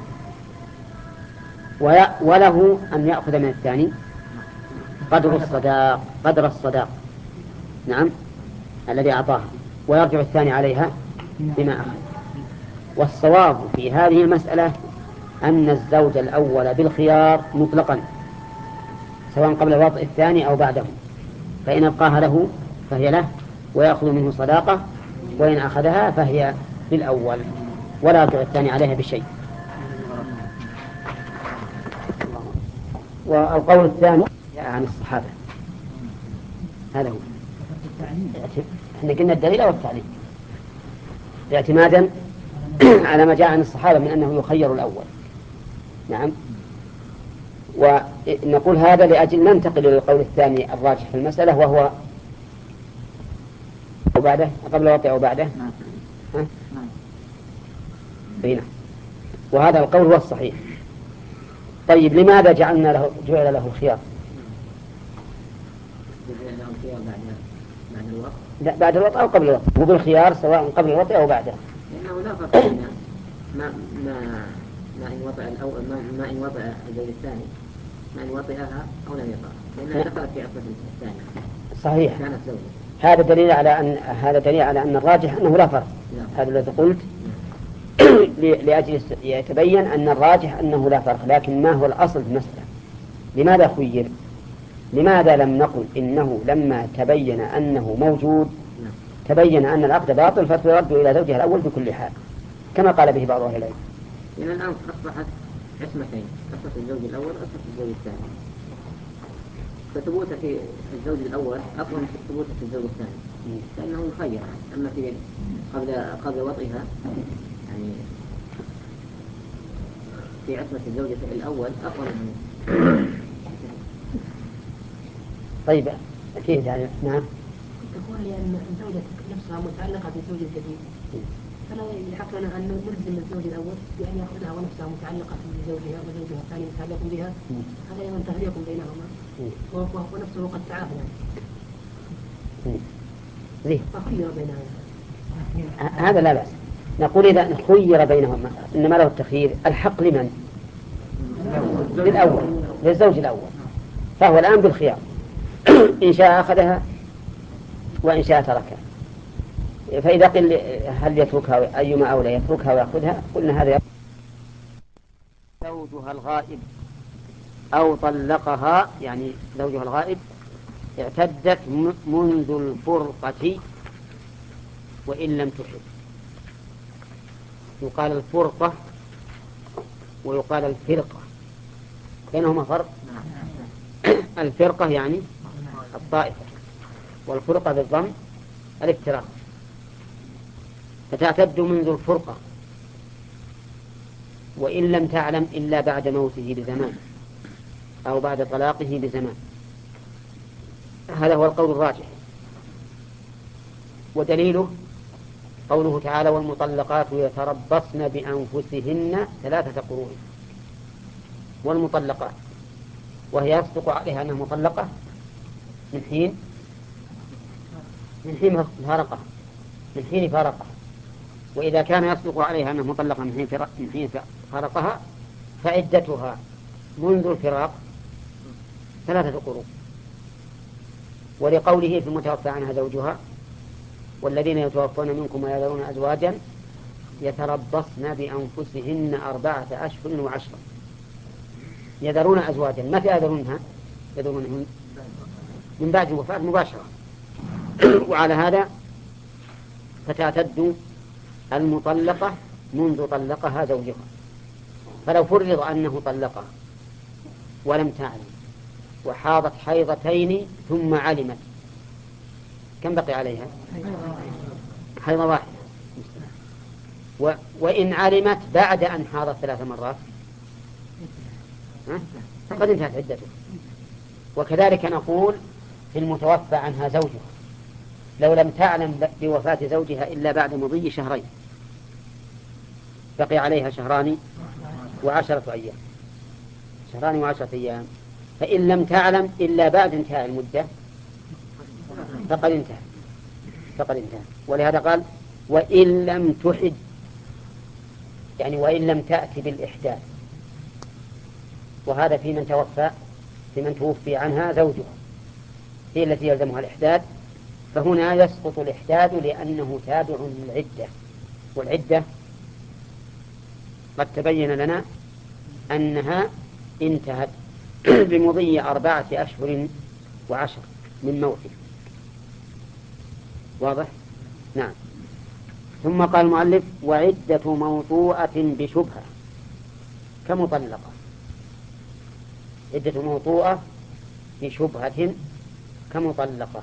وله أن يأخذ من الثاني قدر الصداق قدر الصداق نعم الذي أعطاها، ويرجع الثاني عليها بما أخذ. والصواب في هذه المسألة أن الزوج الأول بالخيار مطلقا سواء قبل وطء الثاني أو بعده، فإن أبقاها له فهي له ويأخذ منه صداقة، وإن أخذها فهي للأول ولا يرجع الثاني عليها بشيء. والقول الثاني عن الصحابة هذا هو. احنا قلنا الدليل أو التعليل اعتمادا على ما جاء عن الصحابة من أنه يخير الأول. نعم. ونقول هذا لأجل ننتقل إلى القول الثاني الراجح في المسألة، وهو وبعده قبل وطئ أو بعده. ها؟ بينا. وهذا القول هو الصحيح. طيب لماذا جعلنا له جعل له الخيار؟ لا بعد الوطئ أو قبل الوطئ، مو بالخيار سواء قبل الوطئ أو بعده. لأنه لا فرق بين ما ما ما إن وطئ الأول ما, ما إن وطئ الزوج الثاني ما إن وطئها أو لم يطئ، لأنها دخلت في عقد الثاني. صحيح. كانت زوجة. هذا دليل على أن هذا دليل على أن الراجح أنه لا فرق. هذا الذي قلت لأجل يتبين أن الراجح أنه لا فرق. لكن ما هو الأصل في المسألة؟ لماذا خير؟ لماذا لم نقل إنه لما تبين أنه موجود تبين أن العقد باطل فترد إلى زوجها الأول بكل حال كما قال به بعض أهل العلم؟ لأن الآن أصبحت عصمتين، عصمة الزوج الأول وعصمة الزوج الثاني، فثبوت في الزوج الأول أقوى من ثبوت في الزوج الثاني، لأنه مخير. أما في قبل قبل وطئها يعني في عصمة الزوج الأول أقوى منه. طيب كيف يعني؟ نعم. تقول لأن الزوجة نفسها متعلقة بالزوج الجديد، فلا يحق لنا أن نلزم الزوج الأول بأن يأخذها ونفسها متعلقة بزوجها وزوجها الثاني متعلق بها، هذا يوم تهليق بينهما ونفسه قد تعافى زين. فخير بينهما. هذا لا بأس. نقول إذا خير بينهما إنما له التخيير. الحق لمن؟ للأول، للزوج الأول، فهو الآن بالخيار إن شاء أخذها وإن شاء تركها. فإذا قل هل يتركها أيما أولى يتركها ويأخذها قلنا هذا زوجها الغائب أو طلقها يعني زوجها الغائب اعتدت منذ الفرقة وإن لم تحب. يقال الفرقة ويقال الفرقة بينهما فرق. الفرقة يعني الطائفة والفرقة بالضم الافتراق. فتعتد منذ الفرقة وإن لم تعلم إلا بعد موته بزمان أو بعد طلاقه بزمان. هذا هو القول الراجح. ودليله قوله تعالى والمطلقات يتربصن بأنفسهن ثلاثة قروء. والمطلقات وهي يصدق عليها أنها مطلقة من حين من حين فارقها من حين فارقها. وإذا كان يصدق عليها أنها مطلقة من حين من حين فارقها فعدتها منذ الفراق ثلاثة قروء. ولقوله في المتوفى عنها زوجها والذين يتوفون منكم ويذرون أزواجا يتربصن بأنفسهن أربعة أشهر وعشرة. يذرون أزواجا متى يذرونها؟ يذرونهن من بعد الوفاة مباشرة. وعلى هذا فتعتد المطلقة منذ طلقها زوجها. فلو فرض أنه طلقها ولم تعلم وحاضت حيضتين ثم علمت كم بقي عليها؟ حيضة واحدة. و... وإن علمت بعد أن حاضت ثلاث مرات فقد انتهت عدته. وكذلك نقول في المتوفى عنها زوجها لو لم تعلم بوفاة زوجها إلا بعد مضي شهرين بقي عليها شهران وعشرة أيام شهران وعشرة أيام. فإن لم تعلم إلا بعد انتهاء المدة فقد انتهى فقد انتهى. ولهذا قال وإن لم تحد يعني وإن لم تأتي بالإحداث. وهذا في من توفى في من توفي عنها زوجها هي التي يلزمها الإحداث. فهنا يسقط الإحداث لأنه تابع للعدة. والعدة قد تبين لنا أنها انتهت بمضي أربعة أشهر وعشر من موته. واضح؟ نعم. ثم قال المؤلف وعدة موطوءة بشبهة كمطلقة. عدة موطوءة بشبهة كمطلقة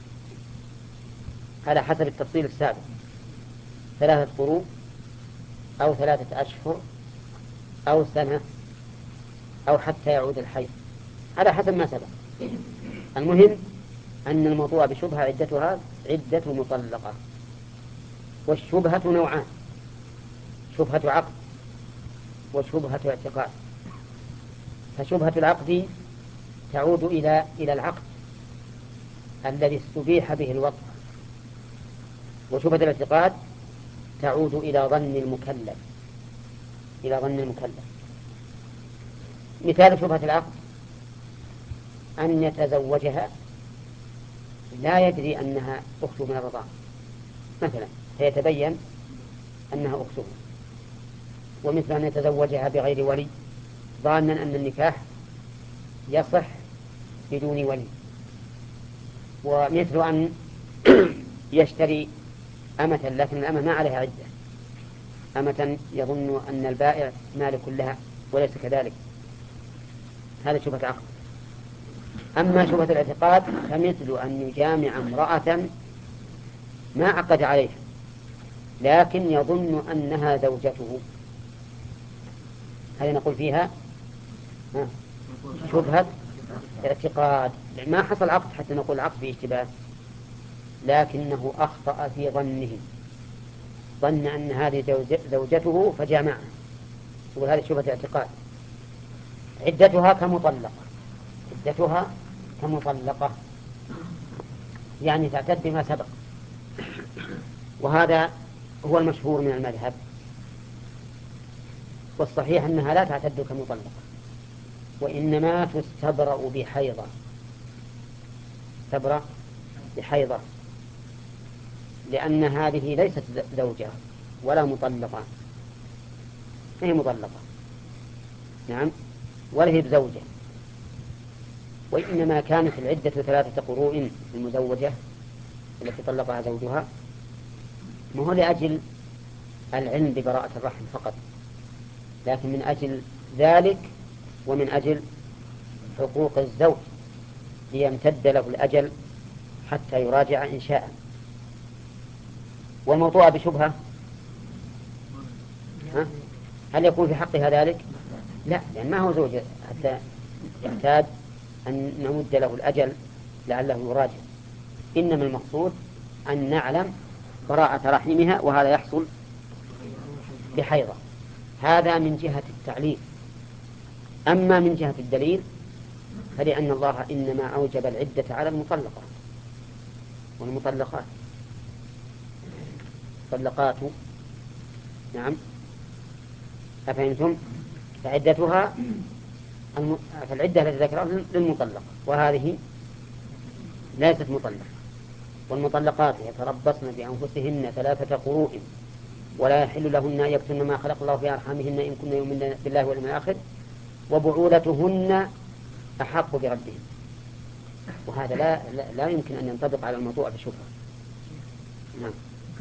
على حسب التفصيل السابق ثلاثة قروء أو ثلاثة أشهر أو سنة أو حتى يعود الحيض على حسب ما سبق. المهم أن الموضوع بشبهة عدتها عدة مطلقة. والشبهة نوعان شبهة عقد وشبهة اعتقاد. فشبهة العقد تعود إلى إلى العقد الذي استبيح به الوطء. وشبهة الاعتقاد تعود إلى ظن المكلف إلى ظن المكلف. مثال شبهة العقد أن يتزوجها لا يدري أنها أخته من الرضاعة مثلا فيتبين أنها أخته. ومثل أن يتزوجها بغير ولي ظانا أن النكاح يصح بدون ولي. ومثل أن يشتري أمة لكن الأمة ما عليها عدة أمة يظن أن البائع مالك لها وليس كذلك. هذا شبهة عقد. أما شبهة الاعتقاد فمثل أن يجامع امرأة ما عقد عليها لكن يظن أنها زوجته. هذه نقول فيها شبهة اعتقاد. ما حصل عقد حتى نقول عقد باشتباه لكنه أخطأ في ظنه ظن أن هذه زوجته فجامعها. يقول هذه شبهة اعتقاد. عدتها كمطلقة عدتها كمطلقة يعني تعتد بما سبق. وهذا هو المشهور من المذهب. والصحيح أنها لا تعتد كمطلقة وإنما تستبرأ بحيضة تستبرأ بحيضة لأن هذه ليست زوجة ولا مطلقة، ما هي مطلقة، نعم، ولا هي بزوجة، وإنما كانت العدة ثلاثة قروء المزوجة التي طلقها زوجها، ما هو لأجل العلم ببراءة الرحم فقط، لكن من أجل ذلك ومن أجل حقوق الزوج ليمتد له الأجل حتى يراجع إن شاء. والموضوع بشبهة ها؟ هل يكون في حقها ذلك؟ لا، لأن ما هو زوج حتى يحتاج أن نمد له الأجل لعله يراجع. إنما المقصود أن نعلم براءة رحمها، وهذا يحصل بحيضة. هذا من جهة التعليل. أما من جهة الدليل فلأن الله إنما أوجب العدة على المطلقات والمطلقات طلقات، نعم، أفهمتم؟ فعدتها الم... فالعدة التي ذكرها للمطلقة، وهذه ليست مطلقة. والمطلقات يتربصن بأنفسهن ثلاثة قروء ولا يحل لهن أن يكتمن ما خلق الله في أرحامهن إن كن يؤمن بالله واليوم الآخر وبعولتهن أحق بردهن. وهذا لا, لا, لا يمكن أن ينطبق على الموضوع بشبهة. نعم.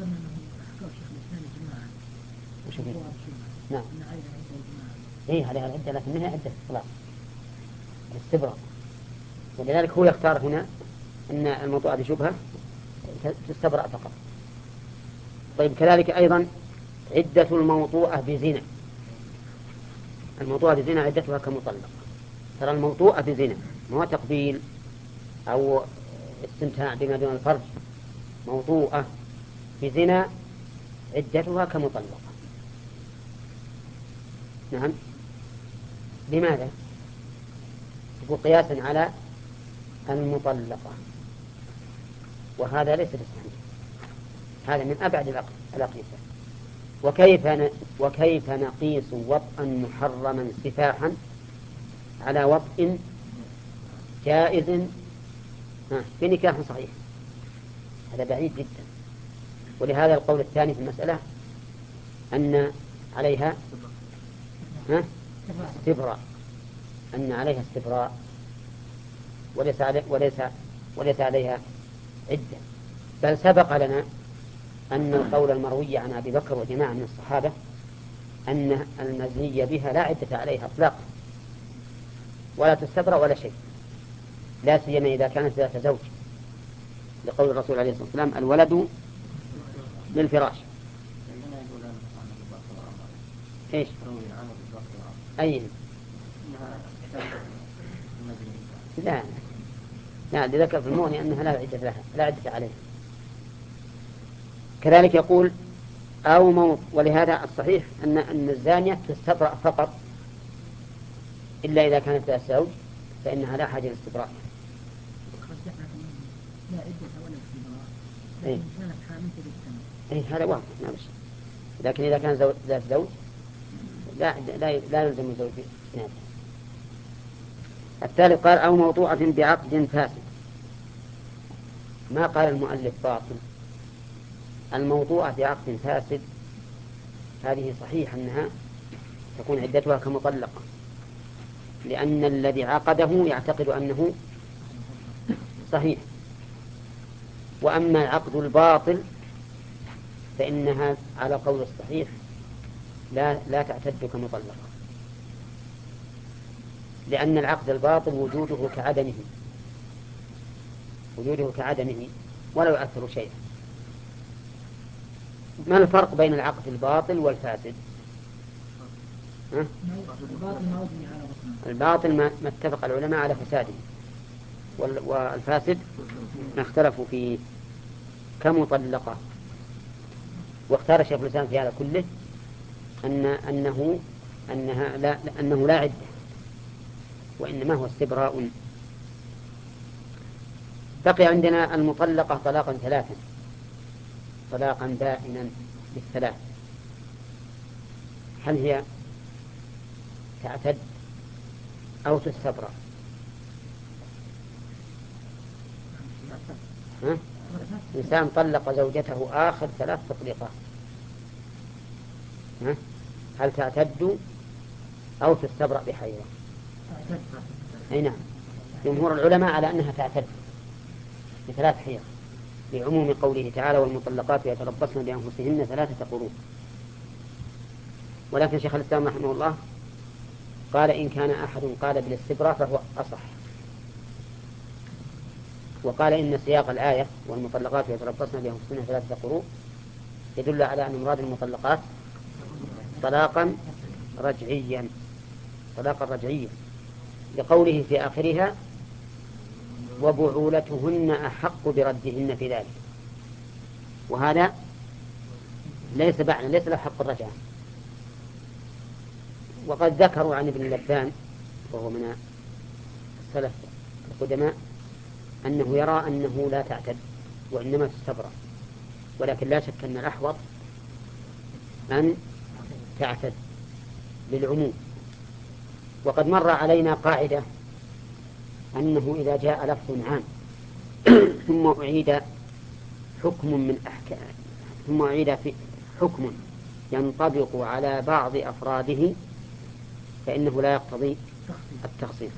نعم. إيه عليها العدة لكنها عدة خلاص الاستبراء، ولذلك هو يختار هنا أن الموضوع بشبهة تستبرأ فقط. طيب كذلك أيضا عدة الموطوءة بزنا، الموطوءة بزنا عدتها كمطلقة. ترى الموطوءة بزنا ما هو تقبيل أو استمتاع بما دون الفرج، موطوءة بزنا عدتها كمطلقة. نعم. لماذا؟ يقول قياسا على المطلقة، وهذا ليس بصحيح، هذا من أبعد الأقيسة. وكيف وكيف نقيس وطئا محرما سفاحا على وطئ جائز بنكاح صحيح؟ هذا بعيد جدا. ولهذا القول الثاني في المسألة أن عليها استبراء، أن عليها استبراء وليس علي وليس وليس عليها عدة. بل سبق لنا أن القول المروي عن أبي بكر وجماعة من الصحابة أن المزني بها لا عدة عليها إطلاقا ولا تستبرأ ولا شيء، لا سيما إذا كانت ذات زوج، لقول الرسول عليه الصلاة والسلام الولد للفراش. إيش؟ أي لا لا لذكر في المغني أنها لا عدة لها لا عدة عليها. كذلك يقول أو موت. ولهذا الصحيح أن أن الزانية تستبرأ فقط، إلا إذا كانت ذات زوج فإنها لا حاجة للاستبراء. لا عدة ولا استبراء، إيه؟ لكن كانت حامل بالسنة. إيه هذا واضح نعم. لكن إذا كان زوج ذات زوج لا لا لا يلزم الزوج بناته. الثالث قال أو موضوعة بعقد فاسد. ما قال المؤلف باطل، الموضوعة بعقد فاسد هذه صحيح أنها تكون عدتها كمطلقة، لأن الذي عقده يعتقد أنه صحيح. وأما العقد الباطل فإنها على قول الصحيح لا لا تعتد كمطلقة، لأن العقد الباطل وجوده كعدمه وجوده كعدمه ولا يؤثر شيئا. ما الفرق بين العقد الباطل والفاسد؟ ها؟ الباطل ما اتفق العلماء على فساده، والفاسد ما اختلفوا فيه كمطلقة. واختار الشيخ الإسلام في هذا كله أن أنه أنها لا أنه لا عدة، وإنما هو استبراء. بقي عندنا المطلقة طلاقا ثلاثا، طلاقا بائنا بالثلاث. هل هي تعتد أو تستبرأ؟ ها؟ إنسان طلق زوجته آخر ثلاث تطليقات، هل تعتد أو تستبرأ بحيضة؟ أي نعم، جمهور العلماء على أنها تعتد بثلاث حيض لعموم قوله تعالى والمطلقات يتربصن بأنفسهن ثلاثة قروء. ولكن شيخ الإسلام رحمه الله قال إن كان أحد قال بالاستبراء فهو أصح، وقال إن سياق الآية والمطلقات يتربصن بأنفسهن ثلاثة قروء يدل على أن مراد المطلقات طلاقا رجعيا، طلاقا رجعيا لقوله في آخرها وبعولتهن أحق بردهن في ذلك، وهذا ليس بعنا ليس له حق الرجعة. وقد ذكروا عن ابن لبان وهو من السلف القدماء أنه يرى أنه لا تعتد وإنما تستبرأ، ولكن لا شك أن الأحوط أن تعتد للعموم. وقد مر علينا قاعدة أنه إذا جاء لفظ عام ثم أعيد حكم من أحكام ثم أعيد في حكم ينطبق على بعض أفراده فإنه لا يقتضي التخصيص.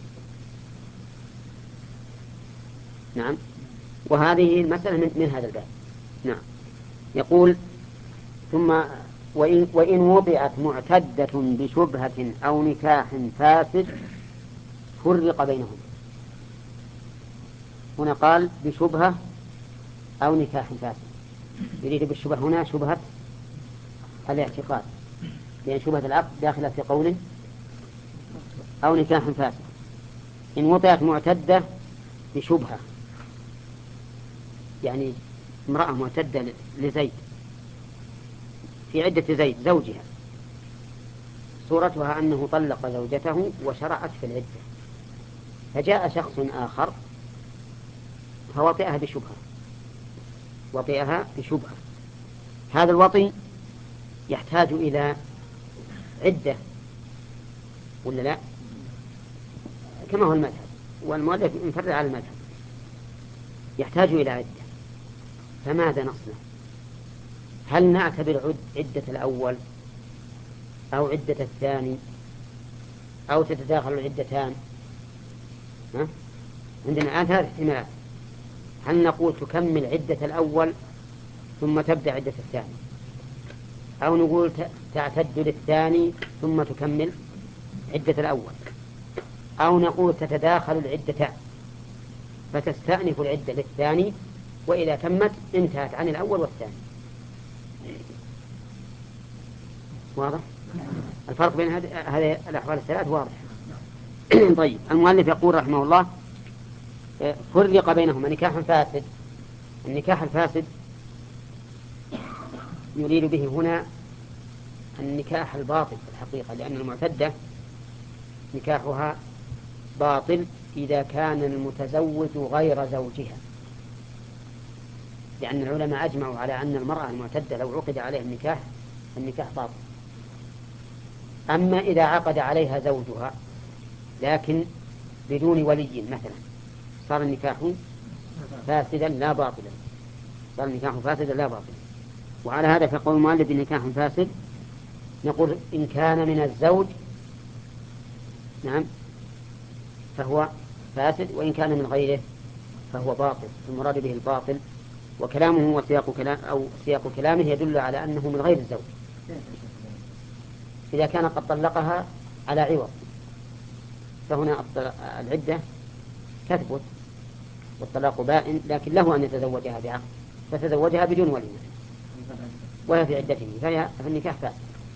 نعم، وهذه المسألة من, من هذا الباب. نعم، يقول ثم وإن, وإن وضعت معتدة بشبهة أو نكاح فاسد فرق بينهم. هنا قال بشبهة أو نكاح فاسد، يريد بالشبهة هنا شبهة الاعتقاد، لأن شبهة العقد داخلة في قوله أو نكاح فاسد. إن وضعت معتدة بشبهة يعني امرأة معتدة لزيد في عدة زيد زوجها، صورتها أنه طلق زوجته وشرعت في العدة، فجاء شخص آخر فوطئها بشبهة وطئها بشبهة هذا الوطي يحتاج إلى عدة ولا لا؟ كما هو المذهب، والمؤلف انفرد على المذهب، يحتاج إلى عدة. فماذا نصنع؟ هل نعتبر عدة الأول أو عدة الثاني أو تتداخل العدتان؟ ها؟ عندنا الآن ثلاث احتمالات. هل نقول تكمل عدة الأول ثم تبدأ عدة الثاني، أو نقول تعتد للثاني ثم تكمل عدة الأول، أو نقول تتداخل العدتان فتستأنف العدة للثاني وإذا تمت انتهت عن الأول والثاني. واضح؟ الفرق بين هذه الأحوال الثلاث واضح. طيب، المؤلف يقول رحمه الله فرق بينهما نكاح فاسد. النكاح الفاسد يريد به هنا النكاح الباطل في الحقيقة، لأن المعتدة نكاحها باطل إذا كان المتزوج غير زوجها، لأن العلماء أجمعوا على أن المرأة المعتدة لو عقد عليها النكاح النكاح باطل. أما إذا عقد عليها زوجها لكن بدون ولي مثلا صار النكاح فاسدا لا باطلا، صار النكاح فاسدا لا باطلا. وعلى هذا فقول المؤلف بالنكاح فاسد نقول إن كان من الزوج نعم فهو فاسد، وإن كان من غيره فهو باطل. المراد به الباطل، وكلامه وسياق كلام أو سياق كلامه يدل على أنه من غير الزوج إذا كان قد طلقها على عوض، فهنا العدة تثبت والطلاق بائن، لكن له أن يتزوجها بعقد فتزوجها بدون ولي وهي في عدته فهي في النكاح فاسد.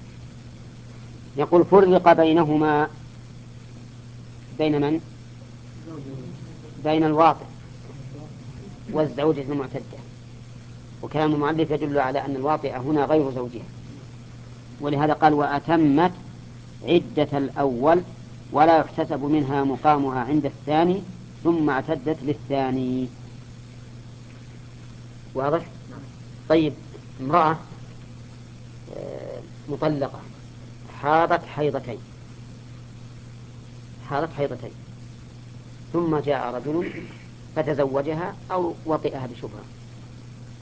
يقول فرق بينهما بين من؟ بين الواطئ والزوجة المعتدة، وكلام المؤلف يدل على أن الواطئة هنا غير زوجها، ولهذا قال وأتمت عدة الأول ولا يحتسب منها مقامها عند الثاني ثم اعتدت للثاني. واضح؟ طيب، امرأة مطلقة حاضت حيضتين حاضت حيضتين ثم جاء رجل فتزوجها أو وطئها بشبهة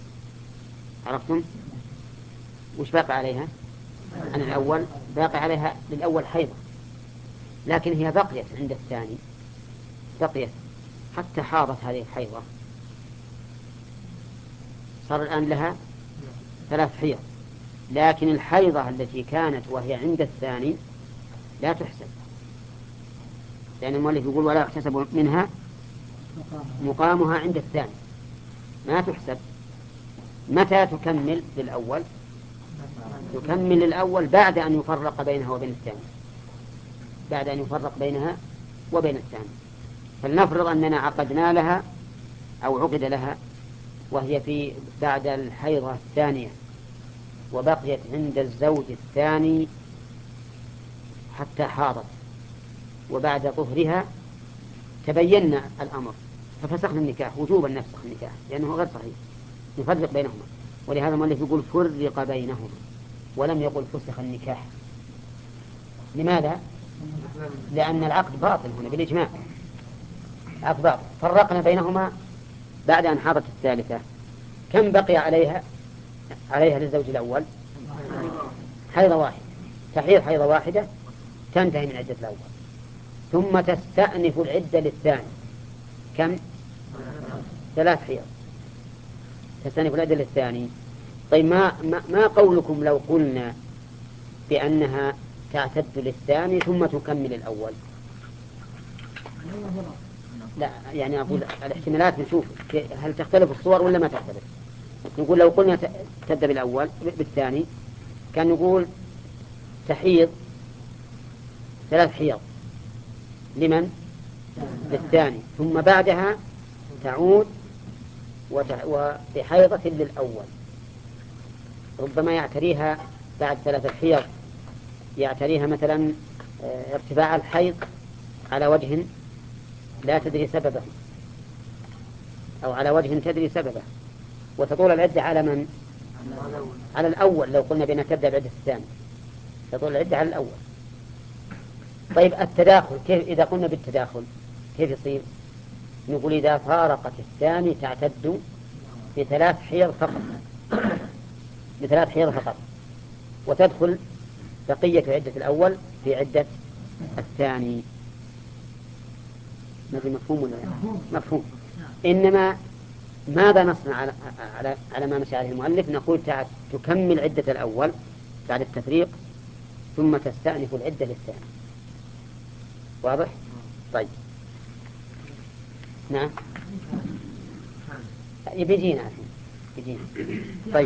عرفتم؟ وش باقي عليها عن الأول؟ باقي عليها للأول حيضة، لكن هي بقيت عند الثاني، بقيت حتى حاضت هذه الحيضة، صار الآن لها ثلاث حيض، لكن الحيضة التي كانت وهي عند الثاني لا تحسب، لأن المؤلف يقول ولا يحتسب منها مقامها عند الثاني، ما تحسب. متى تكمل للأول؟ تكمل للأول بعد أن يفرق بينها وبين الثاني، بعد أن يفرق بينها وبين الثاني. فلنفرض أننا عقدنا لها أو عقد لها وهي في بعد الحيضة الثانية، وبقيت عند الزوج الثاني حتى حاضت، وبعد طهرها تبين الأمر ففسخنا النكاح وجوبا نفسخ النكاح لأنه غير صحيح، نفرق بينهما. ولهذا المؤلف يقول فرق بينهما ولم يقل فسخ النكاح. لماذا؟ لأن العقد باطل هنا بالإجماع، العقد باطل. فرقنا بينهما بعد أن حاضت الثالثة. كم بقي عليها عليها للزوج الأول؟ حيضة واحدة، تحيض حيضة واحدة تنتهي من عدة الأول، ثم تستأنف العدة للثاني. كم؟ ثلاث حيض تستأنف العدة للثاني. طيب ما, ما, ما قولكم لو قلنا بأنها تعتد للثاني ثم تكمل الأول؟ لا يعني أقول الاحتمالات نشوف هل تختلف الصور ولا ما تختلف. نقول لو قلنا تبدأ بالأول بالثاني كان نقول تحيض ثلاث حيض لمن؟ للثاني، ثم بعدها تعود وبحيضة للأول. ربما يعتريها بعد ثلاثة حيض يعتريها مثلا ارتفاع الحيض على وجه لا تدري سببه، أو على وجه تدري سببه، وتطول العدة على من؟ على الأول. لو قلنا بأنها تبدأ بعدة الثاني تطول العدة على الأول. طيب التداخل كيف؟ إذا قلنا بالتداخل كيف يصير؟ نقول إذا فارقت الثاني تعتد بثلاث حيض فقط، بثلاث حيض فقط، وتدخل بقية عدة الأول في عدة الثاني. ماذا مفهوم ولا لا؟ مفهوم. إنما ماذا نصنع على, على, على ما مشى عليه المؤلف؟ نقول تكمل عدة الأول بعد التفريق ثم تستأنف العدة للثاني. واضح؟ طيب نعم بيجينا بيجينا. طيب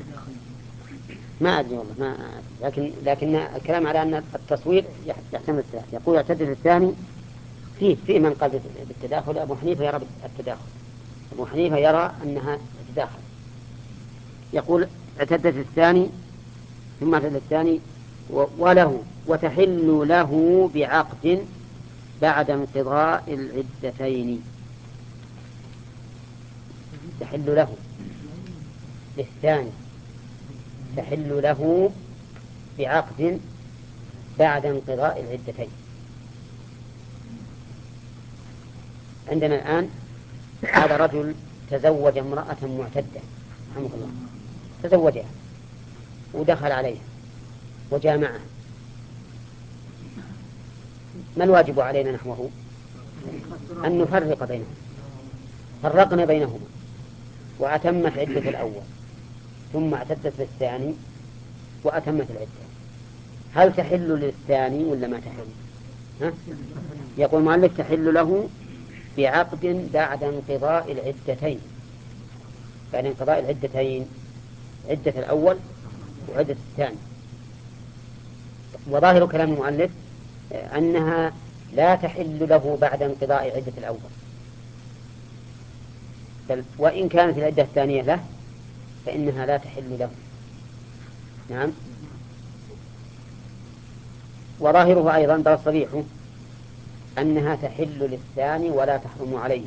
ما أدري والله ما أدري. لكن لكن الكلام على أن التصوير يحتمل الثلاث. يقول اعتدل الثاني فيه في من قال بالتداخل. أبو حنيفة يرى بالتداخل، أبو حنيفة يرى أنها تتداخل. يقول اعتدت الثاني ثم اعتدت الثاني وله وتحل له بعقد بعد انقضاء العدتين. تحل له للثاني، تحل له بعقد بعد انقضاء العدتين. عندنا الآن هذا رجل تزوج امرأة معتدة، رحمه الله، تزوجها ودخل عليها وجامعها. ما الواجب علينا نحوه؟ أن نفرق بينهم. فرقنا بينهما وأتمت عدة الأول ثم اعتدت بالثاني وأتمت العدة. هل تحل للثاني ولا ما تحل؟ ها؟ يقول المؤلف تحل له بعقد بعد انقضاء العدتين، بعد انقضاء العدتين، عدة الأول وعدة الثاني. وظاهر كلام المؤلف أنها لا تحل له بعد انقضاء عدة الأول، بل وإن كانت العدة الثانية له فإنها لا تحل له. نعم. وظاهره أيضا بل صريحه أنها تحل للثاني ولا تحرم عليه.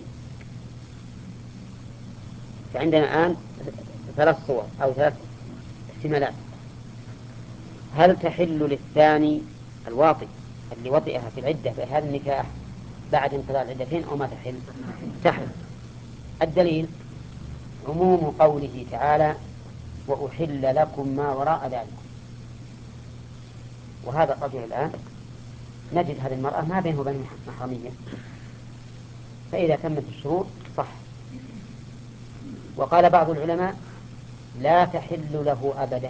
فعندنا الآن ثلاث صور أو ثلاث احتمالات. هل تحل للثاني الواطئ اللي وطئها في العدة بهذا النكاح بعد انقضاء العدتين أو ما تحل؟ تحل. الدليل عموم قوله تعالى وأحل لكم ما وراء ذلك. وهذا الرجل الآن نجد هذه المرأة ما بينه وبين محرمية، فإذا تمت الشروط صح. وقال بعض العلماء لا تحل له أبدا،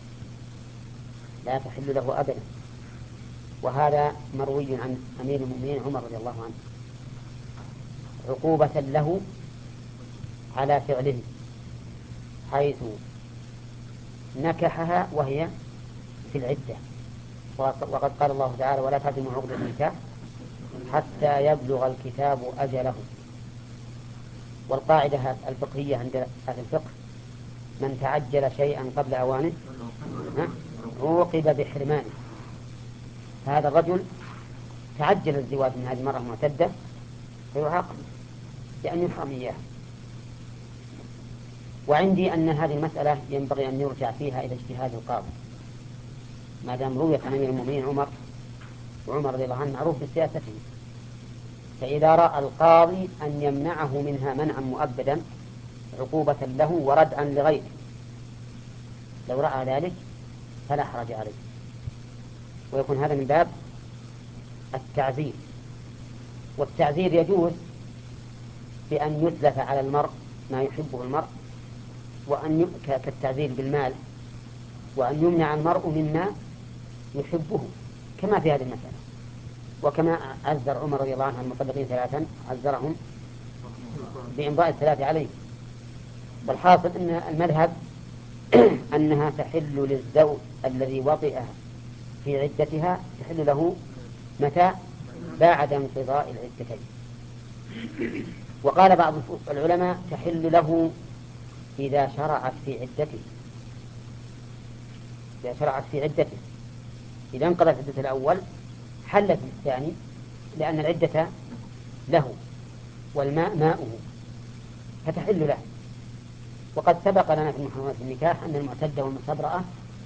لا تحل له أبدا، وهذا مروي عن أمير المؤمنين عمر رضي الله عنه عقوبة له على فعله، حيث نكحها وهي في العدة. وقد قال الله تعالى ولا تعزموا عقدة النكاح حتى يبلغ الكتاب أجله. والقاعدة الفقهية عند أهل الفقه من تعجل شيئا قبل أوانه عوقب بحرمانه. هذا الرجل تعجل الزواج من هذه المرأة المعتدة فيعاقب لأن يحرم إياه. وعندي أن هذه المسألة ينبغي أن يرجع فيها إلى اجتهاد القاضي، ما دام رويت عن أمير المؤمنين عمر، وعمر رضي الله عنه معروف بسياسته، فإذا رأى القاضي أن يمنعه منها منعا مؤبدا عقوبة له وردعا لغيره، لو رأى ذلك فلا حرج عليه، ويكون هذا من باب التعزير. والتعزير يجوز بأن يتلف على المرء ما يحبه المرء، وأن كالتعزير بالمال، وأن يمنع المرء مما يحبه كما في هذه المسألة. وكما عذر عمر رضي الله عنه المطلقين ثلاثا عذرهم بإمضاء الثلاث عليه. والحاصل أن المذهب أنها تحل للزوج الذي وطئها في عدتها، تحل له متى؟ بعد انقضاء العدتين. وقال بعض العلماء تحل له إذا شرعت في عدته، إذا شرعت في عدته إذا انقضت عدة الأول حلت الثاني، لأن العدة له والماء ماؤه فتحل له. وقد سبق لنا في محرمات النكاح أن المعتدة والمستبرأة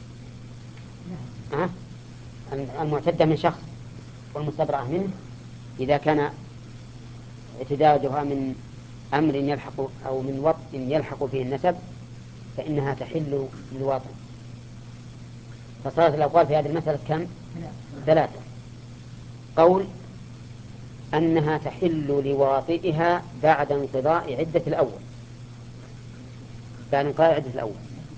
أه؟ المعتدة من شخص والمستبرأة منه إذا كان اعتدادها من أمر يلحق أو من وطء يلحق فيه النسب فإنها تحل للواطن. فصارت الأقوال في هذه المسألة كم؟ ثلاثة. قول أنها تحل لواطئها بعد انقضاء عدة الأول، بعد انقضاء عدة الأول،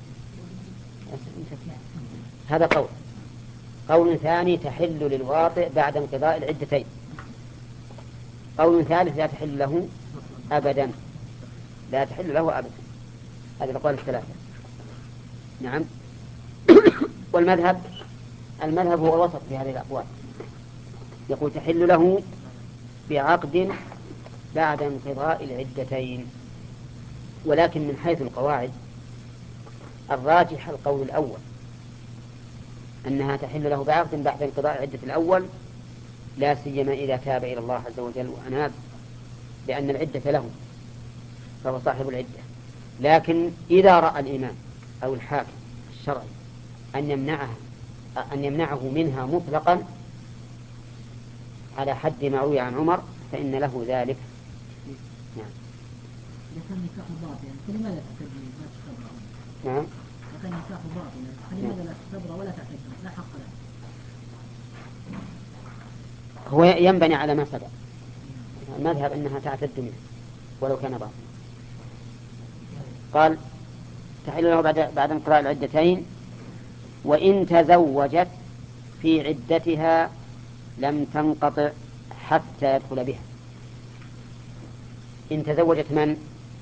هذا قول. قول ثاني تحل للواطئ بعد انقضاء العدتين. قول ثالث لا تحل له أبدا، لا تحل له أبدا. هذه الأقوال الثلاثة. نعم. والمذهب المذهب هو الوسط في هذه الأقوال، يقول تحل له بعقد بعد انقضاء العدتين. ولكن من حيث القواعد الراجح القول الأول، أنها تحل له بعقد بعد انقضاء العدة الأول، لا سيما إذا تاب إلى الله عز وجل وأناب، لأن العدة له فهو صاحب العدة. لكن إذا رأى الإمام أو الحاكم الشرعي أن يمنعها أن يمنعه منها مطلقا على حد ما روي عن عمر فإن له ذلك. نعم. إذا كان نكاح باطلا فلماذا تعتد لا تستبرأ؟ نعم. إذا كان نكاح باطلا فلماذا لا تستبرأ ولا تعتد؟ لا حق له. هو ينبني على ما سبق. المذهب أنها تعتد منه ولو كان باطلا. قال تحل له بعد بعد انقضاء العدتين، وإن تزوجت في عدتها لم تنقطع حتى يدخل بها. إن تزوجت من؟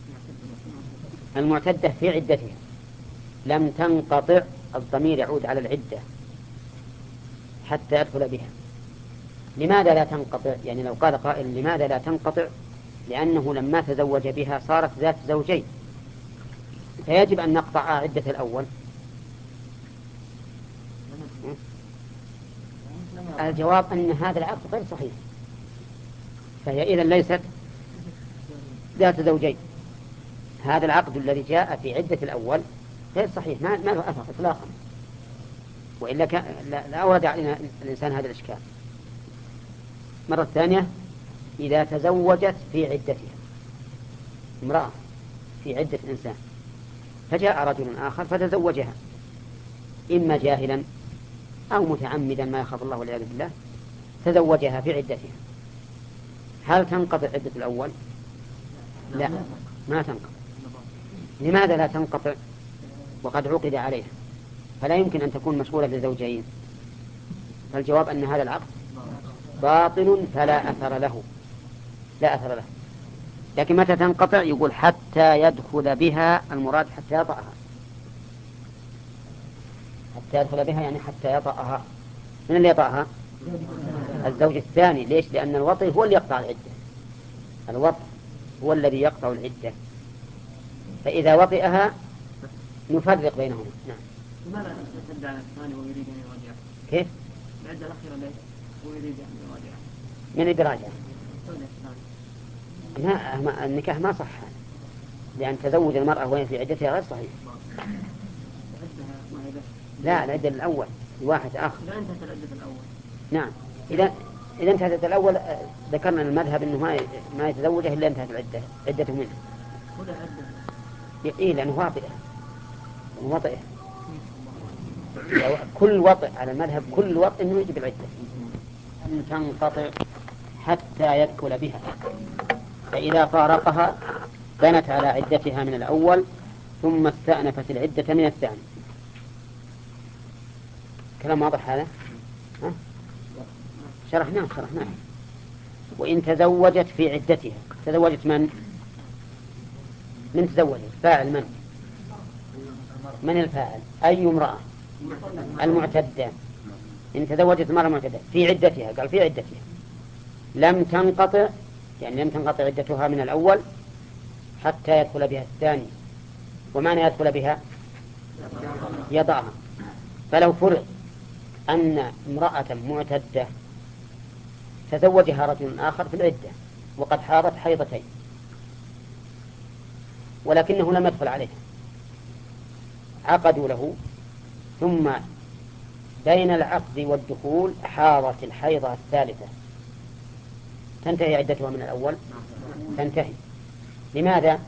المعتدة في عدتها لم تنقطع، الضمير يعود على العدة حتى يدخل بها. لماذا لا تنقطع؟ يعني لو قال قائل لماذا لا تنقطع؟ لأنه لما تزوج بها صارت ذات زوجين، فيجب أن نقطع عدة الأول. الجواب أن هذا العقد غير صحيح، فهي إذا ليست ذات زوجين. هذا العقد الذي جاء في عدة الأول غير صحيح، ما ما له أثر إطلاقا، وإلا كان لا, لا أورد علينا الإنسان هذا الإشكال. مرة ثانية إذا تزوجت في عدتها امرأة في عدة إنسان فجاء رجل آخر فتزوجها، إما جاهلا أو متعمدا ما يخاف الله والعياذ بالله، تزوجها في عدتها، هل تنقطع عدة الأول؟ لا، ما تنقطع. لماذا لا تنقطع وقد عقد عليها؟ فلا يمكن أن تكون مشغولة بزوجين. فالجواب أن هذا العقد باطل فلا أثر له، لا أثر له. لكن متى تنقطع؟ يقول حتى يدخل بها، المراد حتى يطأها، حتى يدخل بها يعني حتى يطأها. من اللي يطأها؟ الزوج الثاني. ليش؟ لأن الوطي هو اللي يقطع العدة، الوطي هو الذي يقطع العدة، فإذا وطئها نفرق بينهما. نعم. لماذا يتعدى على الثاني ويريد أن يراجعه؟ كيف؟ العدة الأخيرة ليش ويريد أن يراجعه؟ من اللي براجع؟ لا، النكاح ما صح، لأن تزوج المرأة وهي في عدتها غير صحيح. لا، العدة الأول لواحد آخر. إذا انتهت العدة الأول. نعم، إذا إذا انتهت الأول ذكرنا المذهب إنه ما ما يتزوجه إلا انتهت العدة عدته منه. كل عدة. إيه، لأنه واطئة، وطئه كل وطئ على المذهب، كل وطئ إنه يجب العدة. أن تنقطع حتى يدخل بها، فإذا فارقها بنت على عدتها من الأول ثم استأنفت العدة من الثاني. كلام واضح هذا؟ ها؟ شرحناه شرحناه. وإن تزوجت في عدتها، تزوجت من؟ من تزوجت؟ فاعل من؟ من الفاعل؟ أي امرأة؟ المعتدة. إن تزوجت المرأة المعتدة في عدتها، قال في عدتها، لم تنقطع، يعني لم تنقطع عدتها من الأول حتى يدخل بها الثاني. ومعنى يدخل بها؟ يضعها. فلو فرض أن امرأة معتدة تزوجها رجل آخر في العدة وقد حاضت حيضتين ولكنه لم يدخل عليها، عقدوا له، ثم بين العقد والدخول حاضت الحيضة الثالثة، تنتهي عدتها من الأول؟ تنتهي. لماذا؟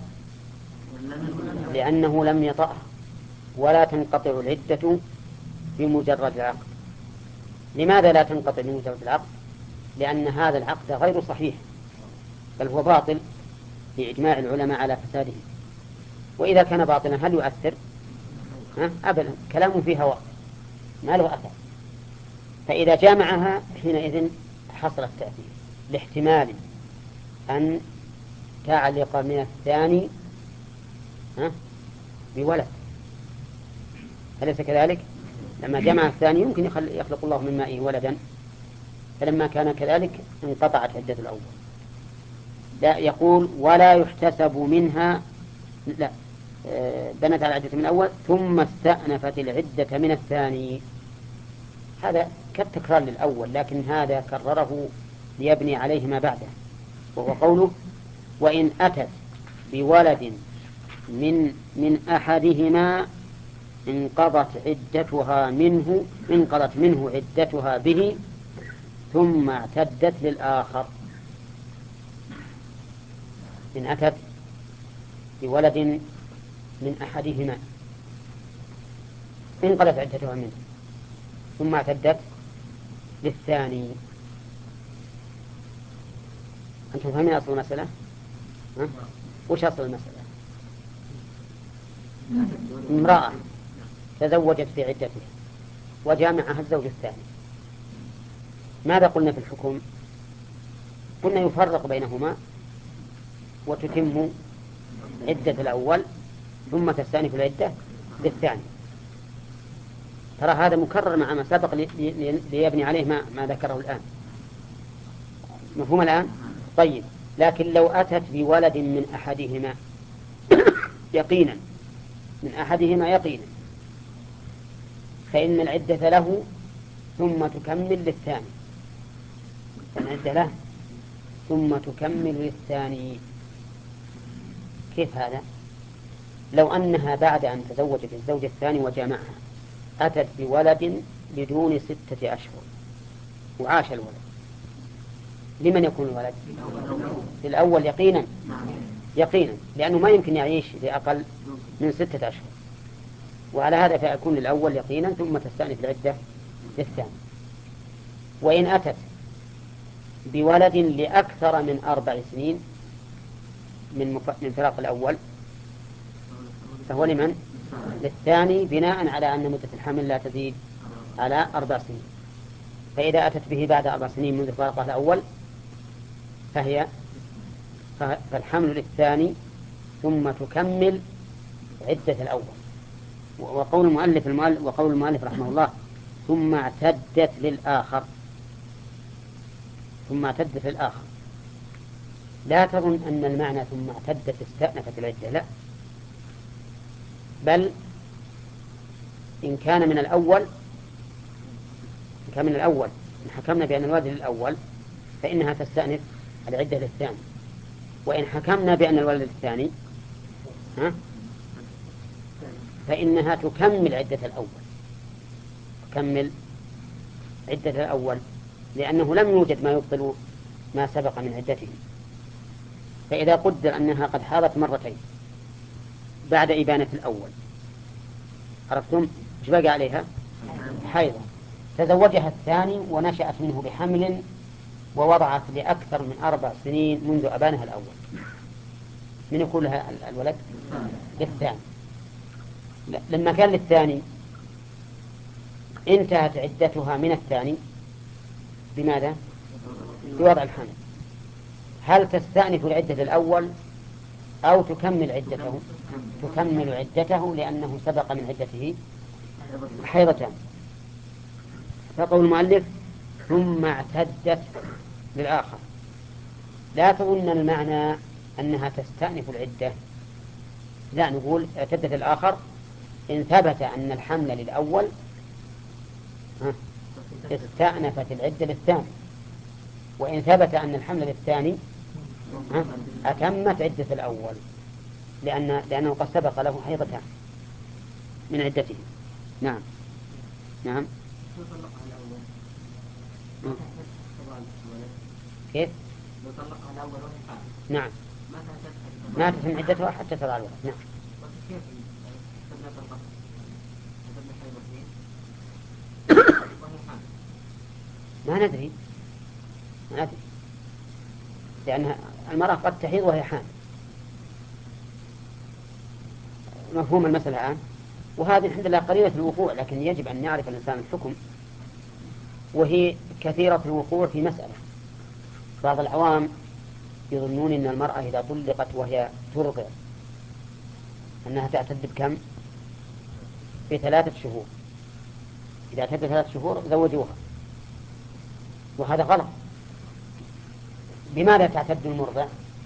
لأنه لم يطأها، ولا تنقطع العدة بمجرد العقد. لماذا لا تنقطع بمجرد العقد؟ لأن هذا العقد غير صحيح، بل هو باطل بإجماع العلماء على فساده. وإذا كان باطلا هل يؤثر؟ ها؟ أبدا، كلام فيه هواء ما له أثر. فإذا جامعها حينئذ حصل التأثير، لاحتمال أن تعلق من الثاني ها؟ بولد، أليس كذلك؟ لما جمع الثاني يمكن يخلق الله من مائه ولدا، فلما كان كذلك انقطعت عدة الأول. لا، يقول ولا يحتسب منها، لا، بنت على عدة من الأول ثم استأنفت العدة من الثاني. هذا كالتكرار للأول، لكن هذا كرره ليبني عليه ما بعده، وهو قوله وإن أتت بولد من من أحدهما انقضت عدتها منه انقضت منه عدتها به ثم اعتدت للآخر. إن أتت بولد من أحدهما انقضت عدتها منه ثم اعتدت للثاني. أنتم فهمين أصل المسألة؟ ها؟ وش أصل المسألة؟ امرأة تزوجت في عدتها وجامعها الزوج الثاني، ماذا قلنا في الحكم؟ قلنا يفرق بينهما وتتم عدة الأول ثم تستأنف العدة للثاني. ترى هذا مكرر مع ما سبق ليبني عليه ما, ما ذكره الآن. مفهوم الآن؟ طيب، لكن لو أتت بولد من أحدهما يقينا من أحدهما يقينا فإن العدة له ثم تكمل للثاني، العدة له ثم تكمل للثاني. كيف هذا؟ لو أنها بعد أن تزوجت الزوج الثاني وجامعها أتت بولد بدون ستة أشهر وعاش الولد، لمن يكون الولد؟ للأول يقينا. يقينا، لأنه ما يمكن يعيش لأقل من ستة أشهر، وعلى هذا فيكون الأول يقينا ثم تستأنف العدة للثاني. وإن أتت بولد لأكثر من أربع سنين من مف... من فراق الأول فهو لمن؟ للثاني، بناء على أن مدة الحمل لا تزيد على أربع سنين. فإذا أتت به بعد أربع سنين منذ فراقه الأول فهي فالحمل للثاني ثم تكمل عدة الأول. وقول المؤلف المؤلف وقول المؤلف رحمه الله ثم اعتدت للآخر، ثم اعتدت للآخر، لا تظن أن المعنى ثم اعتدت استأنفت العدة، لا، بل إن كان من الأول إن كان من الأول إن حكمنا بأن الولد للأول فإنها تستأنف العدة للثاني، وإن حكمنا بأن الولد للثاني ها فإنها تكمل عدة الأول، تكمل عدة الأول، لأنه لم يوجد ما يبطل ما سبق من عدته. فإذا قدر أنها قد حاضت مرتين بعد إبانة الأول، عرفتم إيش بقى عليها؟ حيضة. تزوجها الثاني ونشأت منه بحمل ووضعت لأكثر من أربع سنين منذ أبانها الأول، من يكون لها الولد؟ للثاني. لما كان للثاني انتهت عدتها من الثاني بماذا؟ بوضع الحمل. هل تستأنف العدة الأول أو تكمل عدته؟ تكمل عدته، لأنه سبق من عدته حيضتان. فقول المؤلف ثم اعتدت للآخر، لا تظن المعنى أنها تستأنف العدة، لا، نقول اعتدت الآخر إن ثبت أن الحمل للأول استأنفت العدة للثاني، وإن ثبت أن الحمل للثاني أتمت عدة الأول، لأن لأنه قد سبق له حيضتان من عدته. نعم نعم. كيف؟ لو طلقها الأول وهي حامل. نعم. ما تتم عدتها حتى تضع الولد. نعم. كيف تبنى طلقها؟ تبنى حيضتين وهي حامل. ما ندري ما ندري لأن المرأة قد تحيض وهي حامل. مفهوم المسألة الآن. وهذه الحمد لله قليلة الوقوع، لكن يجب أن يعرف الإنسان الحكم، وهي كثيرة الوقوع في مسألة. بعض العوام يظنون أن المرأة إذا طلقت وهي ترضع أنها تعتد بكم؟ بثلاثة شهور. إذا اعتدت ثلاثة شهور زوجوها، وهذا غلط. بماذا تعتد المرضع؟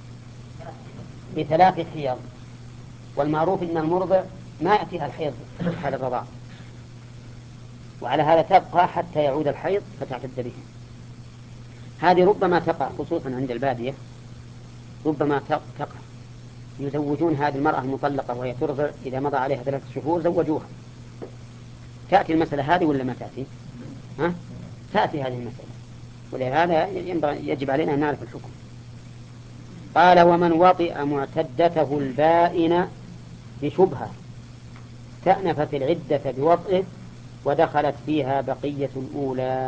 بثلاث حيض، والمعروف أن المرضع ما يأتيها الحيض حال الرضاع، وعلى هذا تبقى حتى يعود الحيض فتعتد به. هذه ربما تقع خصوصا عند البادية، ربما تقع يزوجون هذه المرأة المطلقة وهي ترضع، إذا مضى عليها ثلاثة شهور زوجوها. تأتي المسألة هذه ولا ما تأتي؟ ها؟ تأتي هذه المسألة، ولهذا ينبغي يجب علينا أن نعرف الحكم. قال ومن وطئ معتدته البائن بشبهة استأنفت العدة بوطئه ودخلت فيها بقية الأولى.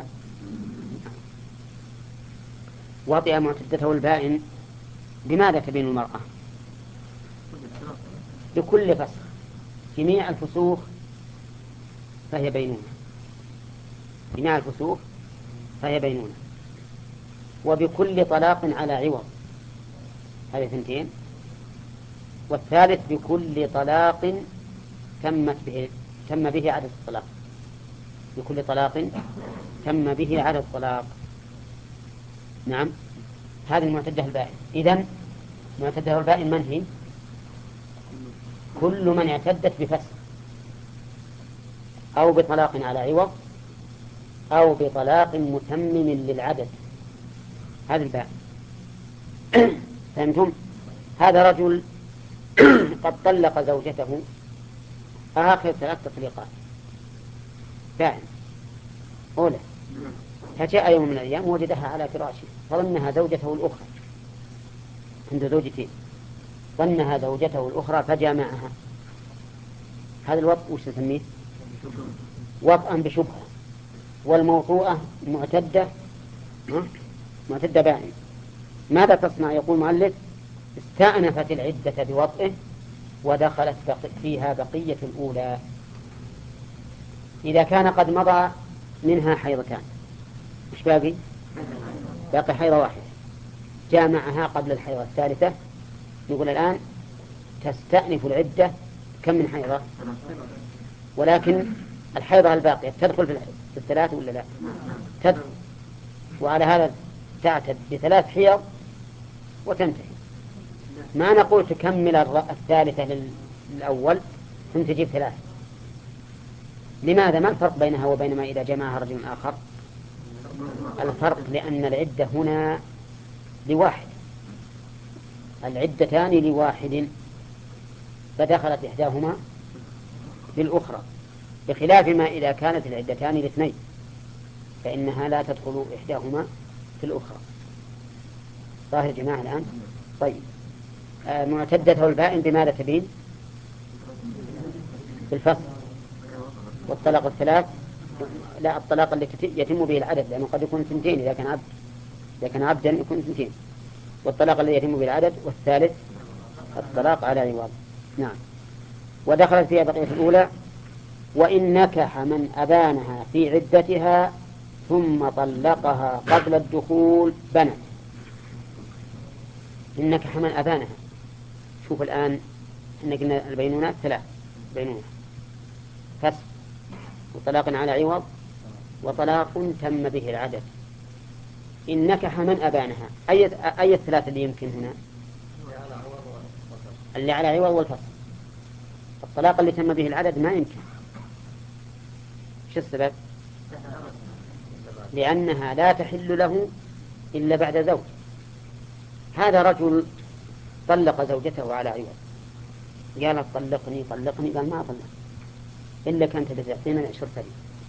وطئ معتدته البائن بماذا تبين المرأة؟ بكل فسخ، جميع الفسوخ فهي بينونة، جميع الفسوخ فهي بينونة، وبكل طلاق على عوض، هذه ثنتين. والثالث بكل طلاق تمت به تم به عدد الطلاق، بكل طلاق تم به عدد الطلاق. نعم، هذه المعتدة البائن. إذن معتدة البائن من هي؟ كل من اعتدت بفسخ أو بطلاق على عوض أو بطلاق متمم للعدد، هذا البائن. فهمتم؟ هذا رجل قد طلق زوجته آخر ثلاث تطليقات، بائن أولى، فجاء يوم من الأيام وجدها على فراشه فظنها زوجته الأخرى، عنده زوجتين، ظنها زوجته الأخرى فجامعها، هذا الوطء وش نسميه؟ وطئا بشبهة. والموطوءة معتدة معتدة بائن. ماذا تصنع؟ يقول المؤلف استأنفت العدة بوطئه ودخلت بقي فيها بقية الأولى. إذا كان قد مضى منها حيضتان، مش باقي؟ باقي حيضة واحدة، جامعها قبل الحيضة الثالثة، نقول الآن تستأنف العدة كم من حيضة؟ ولكن الحيضة الباقية تدخل في الثلاثة ولا لا؟ تدخل. وعلى هذا تعتد بثلاث حيض وتنتهي. ما نقول تكمل الثالثة للأول ثم تجيب ثلاثة. لماذا؟ ما الفرق بينها وبين ما إذا جمعها رجل آخر؟ الفرق لأن العدة هنا لواحد، العدتان لواحد، فدخلت إحداهما بالأخرى، بخلاف ما إذا كانت العدتان لاثنين فإنها لا تدخل إحداهما في الأخرى. ظاهر جماعة الآن؟ طيب، آه معتدته البائن بماذا تبين؟ بالفصل والطلاق الثلاث. لا، الطلاق اللي يتم به العدد، لأنه قد يكون ثنتين إذا كان عبد، إذا كان عبدا يكون ثنتين. والطلاق الذي يتم به العدد. والثالث الطلاق على عوض. نعم. ودخلت فيها بقية الأولى. وإن نكح من أبانها في عدتها ثم طلقها قبل الدخول بنت. إن نكح من أبانها. شوف الآن إحنا قلنا البينونات ثلاث: بينونة، فسخ، وطلاق على عوض، وطلاق تم به العدد. إن نكح من أبانها، أي أي الثلاثة اللي يمكن هنا؟ اللي على عوض والفصل. الطلاق اللي تم به العدد ما يمكن. شو السبب؟ لأنها لا تحل له إلا بعد زوج. هذا رجل طلق زوجته على عوض، قالت طلقني طلقني، قال ما أطلق إلا كانت بتعطينا عشر فريق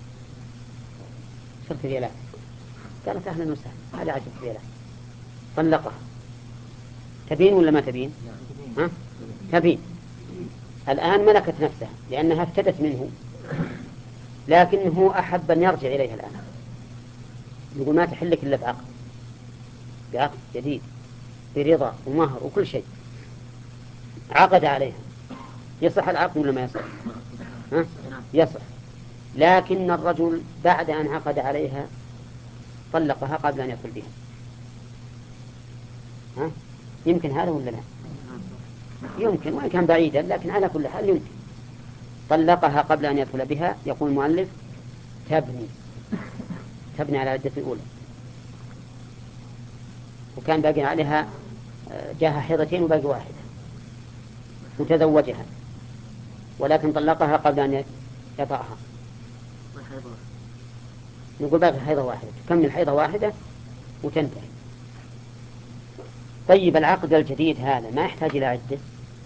عشر ريالات. قالت أهلا وسهلا، هذا عشر ريالات. طلقها. تبين ولا ما تبين؟ ها؟ تبين. الآن ملكت نفسها لأنها افتدت منه، لكنه أحب أن يرجع إليها الآن. يقول ما تحلك إلا بعقد، بعقد جديد برضا ومهر وكل شيء. عقد عليها. يصح العقد ولا ما يصح؟ ها؟ يصح. لكن الرجل بعد أن عقد عليها طلقها قبل أن يدخل بها. ها؟ يمكن هذا ولا لا؟ يمكن، وإن كان بعيدا، لكن على كل حال يمكن. طلقها قبل أن يدخل بها. يقول المؤلف تبني تبني على العدة الأولى، وكان باقي عليها جاها حيضتين وباقي واحدة، وتزوجها، ولكن طلقها قبل أن يطأها. نقول باقي حيضة واحدة، تكمل حيضة واحدة وتنتهي. طيب، العقد الجديد هذا ما يحتاج إلى عدة؟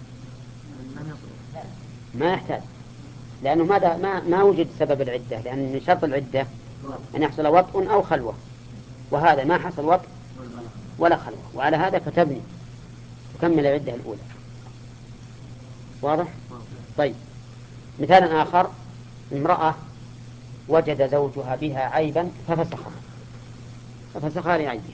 ما يحتاج، لأنه ماذا ما ما وجد سبب العدة، لأن من شرط العدة أن يحصل وطء أو خلوة، وهذا ما حصل وطء ولا خلوة، وعلى هذا فتبني تكمل العدة الأولى. واضح؟ طيب، مثال آخر: امرأة وجد زوجها بها عيبا ففسخها ففسخها لعيبها،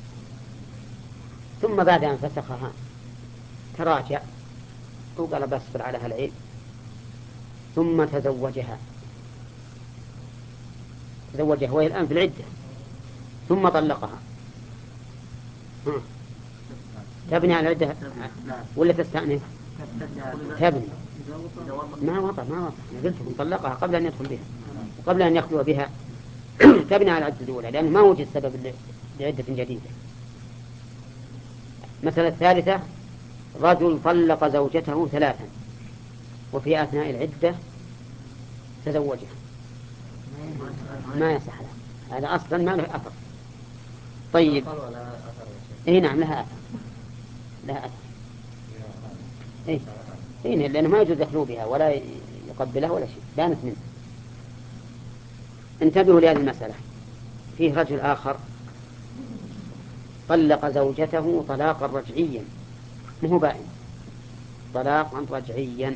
ثم بعد أن فسخها تراجع وقال بصبر على هالعيب، ثم تزوجها تزوجها وهي الآن في العدة، ثم طلقها. تبني على العدة ولا تستأنف؟ تبني. ما وطأ ما وطأ أنا قلت لكم طلقها قبل أن يدخل بها وقبل أن يخلو بها. تبني على العدة الأولى لأنه ما وجد سبب لعدة جديدة. مثلا الثالثة: رجل طلق زوجته ثلاثا وفي أثناء العدة تزوجها، ما يصح له، هذا أصلا ما له أثر. طيب، إيه نعم لها أثر، لها أثر. إيه إيه لأنه ما يجوز يخلو بها ولا يقبلها ولا شيء، بانت منه. انتبهوا لهذه المسألة. فيه رجل آخر طلق زوجته طلاقا رجعيا، مو بائن، طلاقا رجعيا.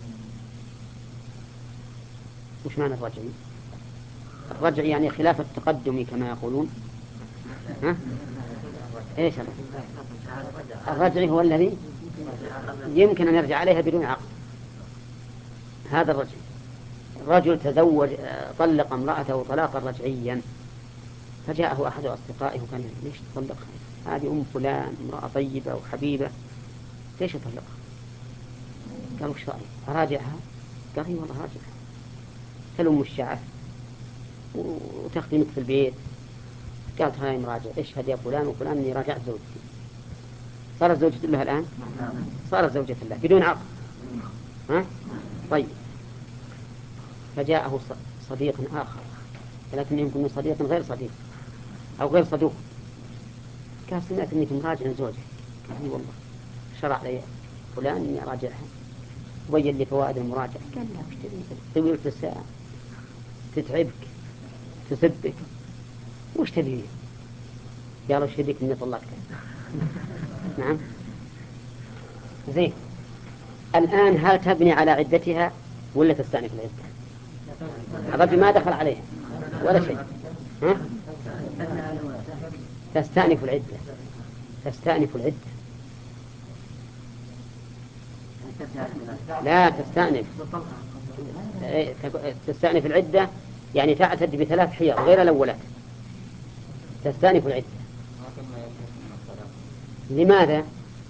وش معنى الرجعي؟ الرجعي يعني خلاف التقدم كما يقولون. ها؟ ايش الرجعي؟ هو الذي يمكن أن يرجع عليها بدون عقد. هذا الرجعي. الرجل تزوج طلق امرأته طلاقا رجعيا، فجاءه أحد أصدقائه وقال ليش تطلقها؟ هذه أم فلان امرأة طيبة وحبيبة، ليش تطلقها؟ قال وش رأيك؟ أراجعها؟ قال اي والله راجعها، تلم الشعر وتخدمك في البيت. قالت هاي مراجع، اشهد يا فلان وفلان اني راجعت زوجتي. صارت زوجة الله الآن؟ صارت زوجة الله بدون عقد. ها؟ طيب. فجاءه صديق آخر، ولكن يمكن صديق غير صديق أو غير صدوق، قال سمعت انك مراجع زوجك. قال اي والله، شرع لي فلان اني اراجعها وبين لي فوائد المراجعة. قال لا، وش تبي؟ طويلة الساعة، تتعبك، تسبك، وش تبي؟ قالوا شهدك اني طلقتك. نعم. زين. الآن هل تبني على عدتها ولا تستأنف العدة؟ الرجل ما دخل عليها ولا شيء. ها؟ تستأنف العدة. تستأنف العدة. لا تستأنف. تستأنف العدة يعني تعتد بثلاث حيض غير الأولات. تستأنف العدة. لماذا؟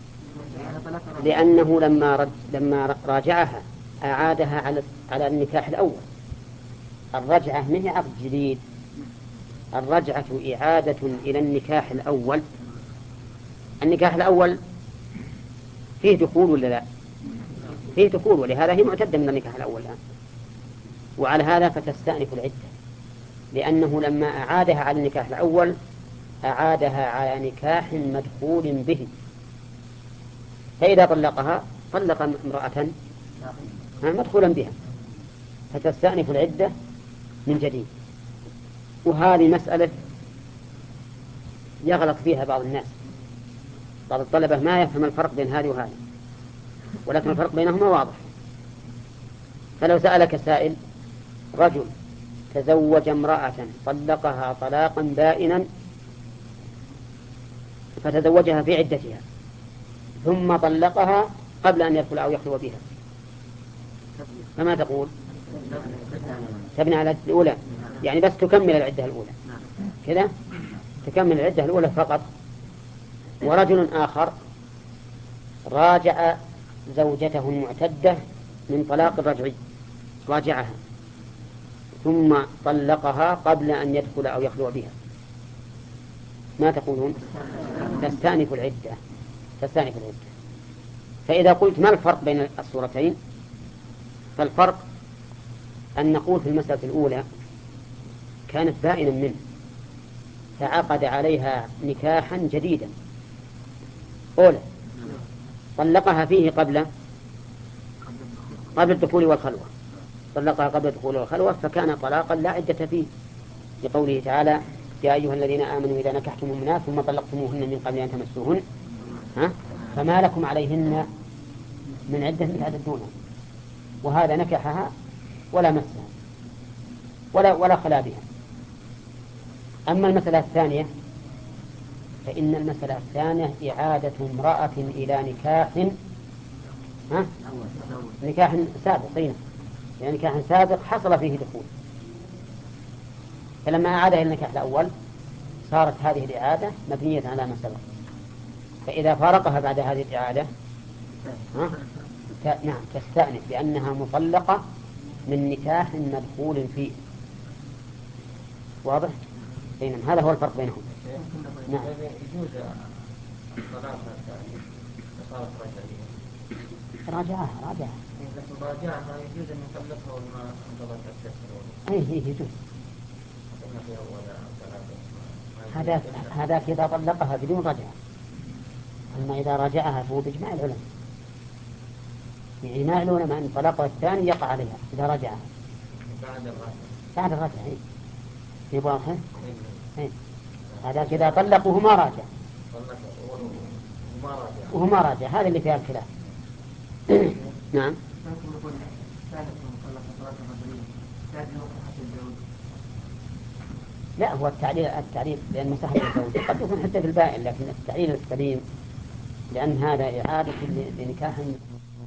لأنه لما رد لما راجعها أعادها على على النكاح الأول. الرجعة ما هي عقد جديد، الرجعة إعادة إلى النكاح الأول. النكاح الأول فيه دخول ولا لا؟ فيه دخول، ولهذا هي معتدة من النكاح الأول الآن. وعلى هذا فتستأنف العدة، لأنه لما أعادها على النكاح الأول أعادها على نكاح مدخول به. فإذا طلقها طلق امرأة مدخولا بها، فتستأنف العدة من جديد. وهذه مسألة يغلط فيها بعض الناس. بعض الطلبة ما يفهم الفرق بين هذه وهذه، ولكن الفرق بينهما واضح. فلو سألك سائل: رجل تزوج امرأة طلقها طلاقا بائنا فتزوجها في عدتها ثم طلقها قبل أن يدخل أو يخلو بها، فما تقول؟ تبني على العدة الأولى، يعني بس تكمل العدة الأولى كذا، تكمل العدة الأولى فقط. ورجل آخر راجع زوجته المعتدة من طلاق رجعي، راجعها ثم طلقها قبل أن يدخل أو يخلو بها، ما تقولون؟ تستأنف العدة. تستأنف العدة. فإذا قلت ما الفرق بين الصورتين؟ فالفرق أن نقول في المسألة الأولى كانت بائنا منه فعقد عليها نكاحا جديدا، أولى طلقها فيه قبل قبل الدخول والخلوة، طلقها قبل الدخول والخلوة فكان طلاقا لا عدة فيه، لقوله تعالى: يا أيها الذين آمنوا إذا نكحتم المؤمنات ثم طلقتموهن من قبل أن تمسوهن ها فما لكم عليهن من عدة تعتدونها. وهذا نكحها ولا مسها ولا ولا خلا بها. أما المسألة الثانية فإن المسألة الثانية إعادة امرأة إلى نكاح ها نكاح سابق، يعني نكاح سابق حصل فيه دخول، فلما أعادها إلى النكاح الأول صارت هذه الإعادة مبنية على ما سبق. فإذا فارقها بعد هذه الإعادة ها ت... نعم تستأنف لأنها مطلقة من نكاح مدخول فيه. واضح؟ بينهم. هذا هو الفرق بينهم. نعم. يجوز الطلاق صارت رجعية. راجعها راجعها. بس راجعها يجوز أن يطلقها وما انتظرت التسر. أي هي يجوز. هذاك هذاك إذا طلقها بدون رجعة. أما إذا راجعها فهو بإجماع العلماء. يعني ما العلماء أن طلاقها الثاني يقع عليها إذا رجعها. بعد الرجعة. بعد الرجعة. في واضح؟ هذا إذا طلق وهو ما راجع. وهو ما راجع هذا اللي فيها الخلاف. نعم. ممكن نقول كانت مطلقة صلاة الرجلين لازم مصلحة الزوج. لا، هو التعليل التعليل لأن مصلحة الزوج قد يكون حتى في البائن، لكن التعليل السليم لأن هذا إعادة لنكاح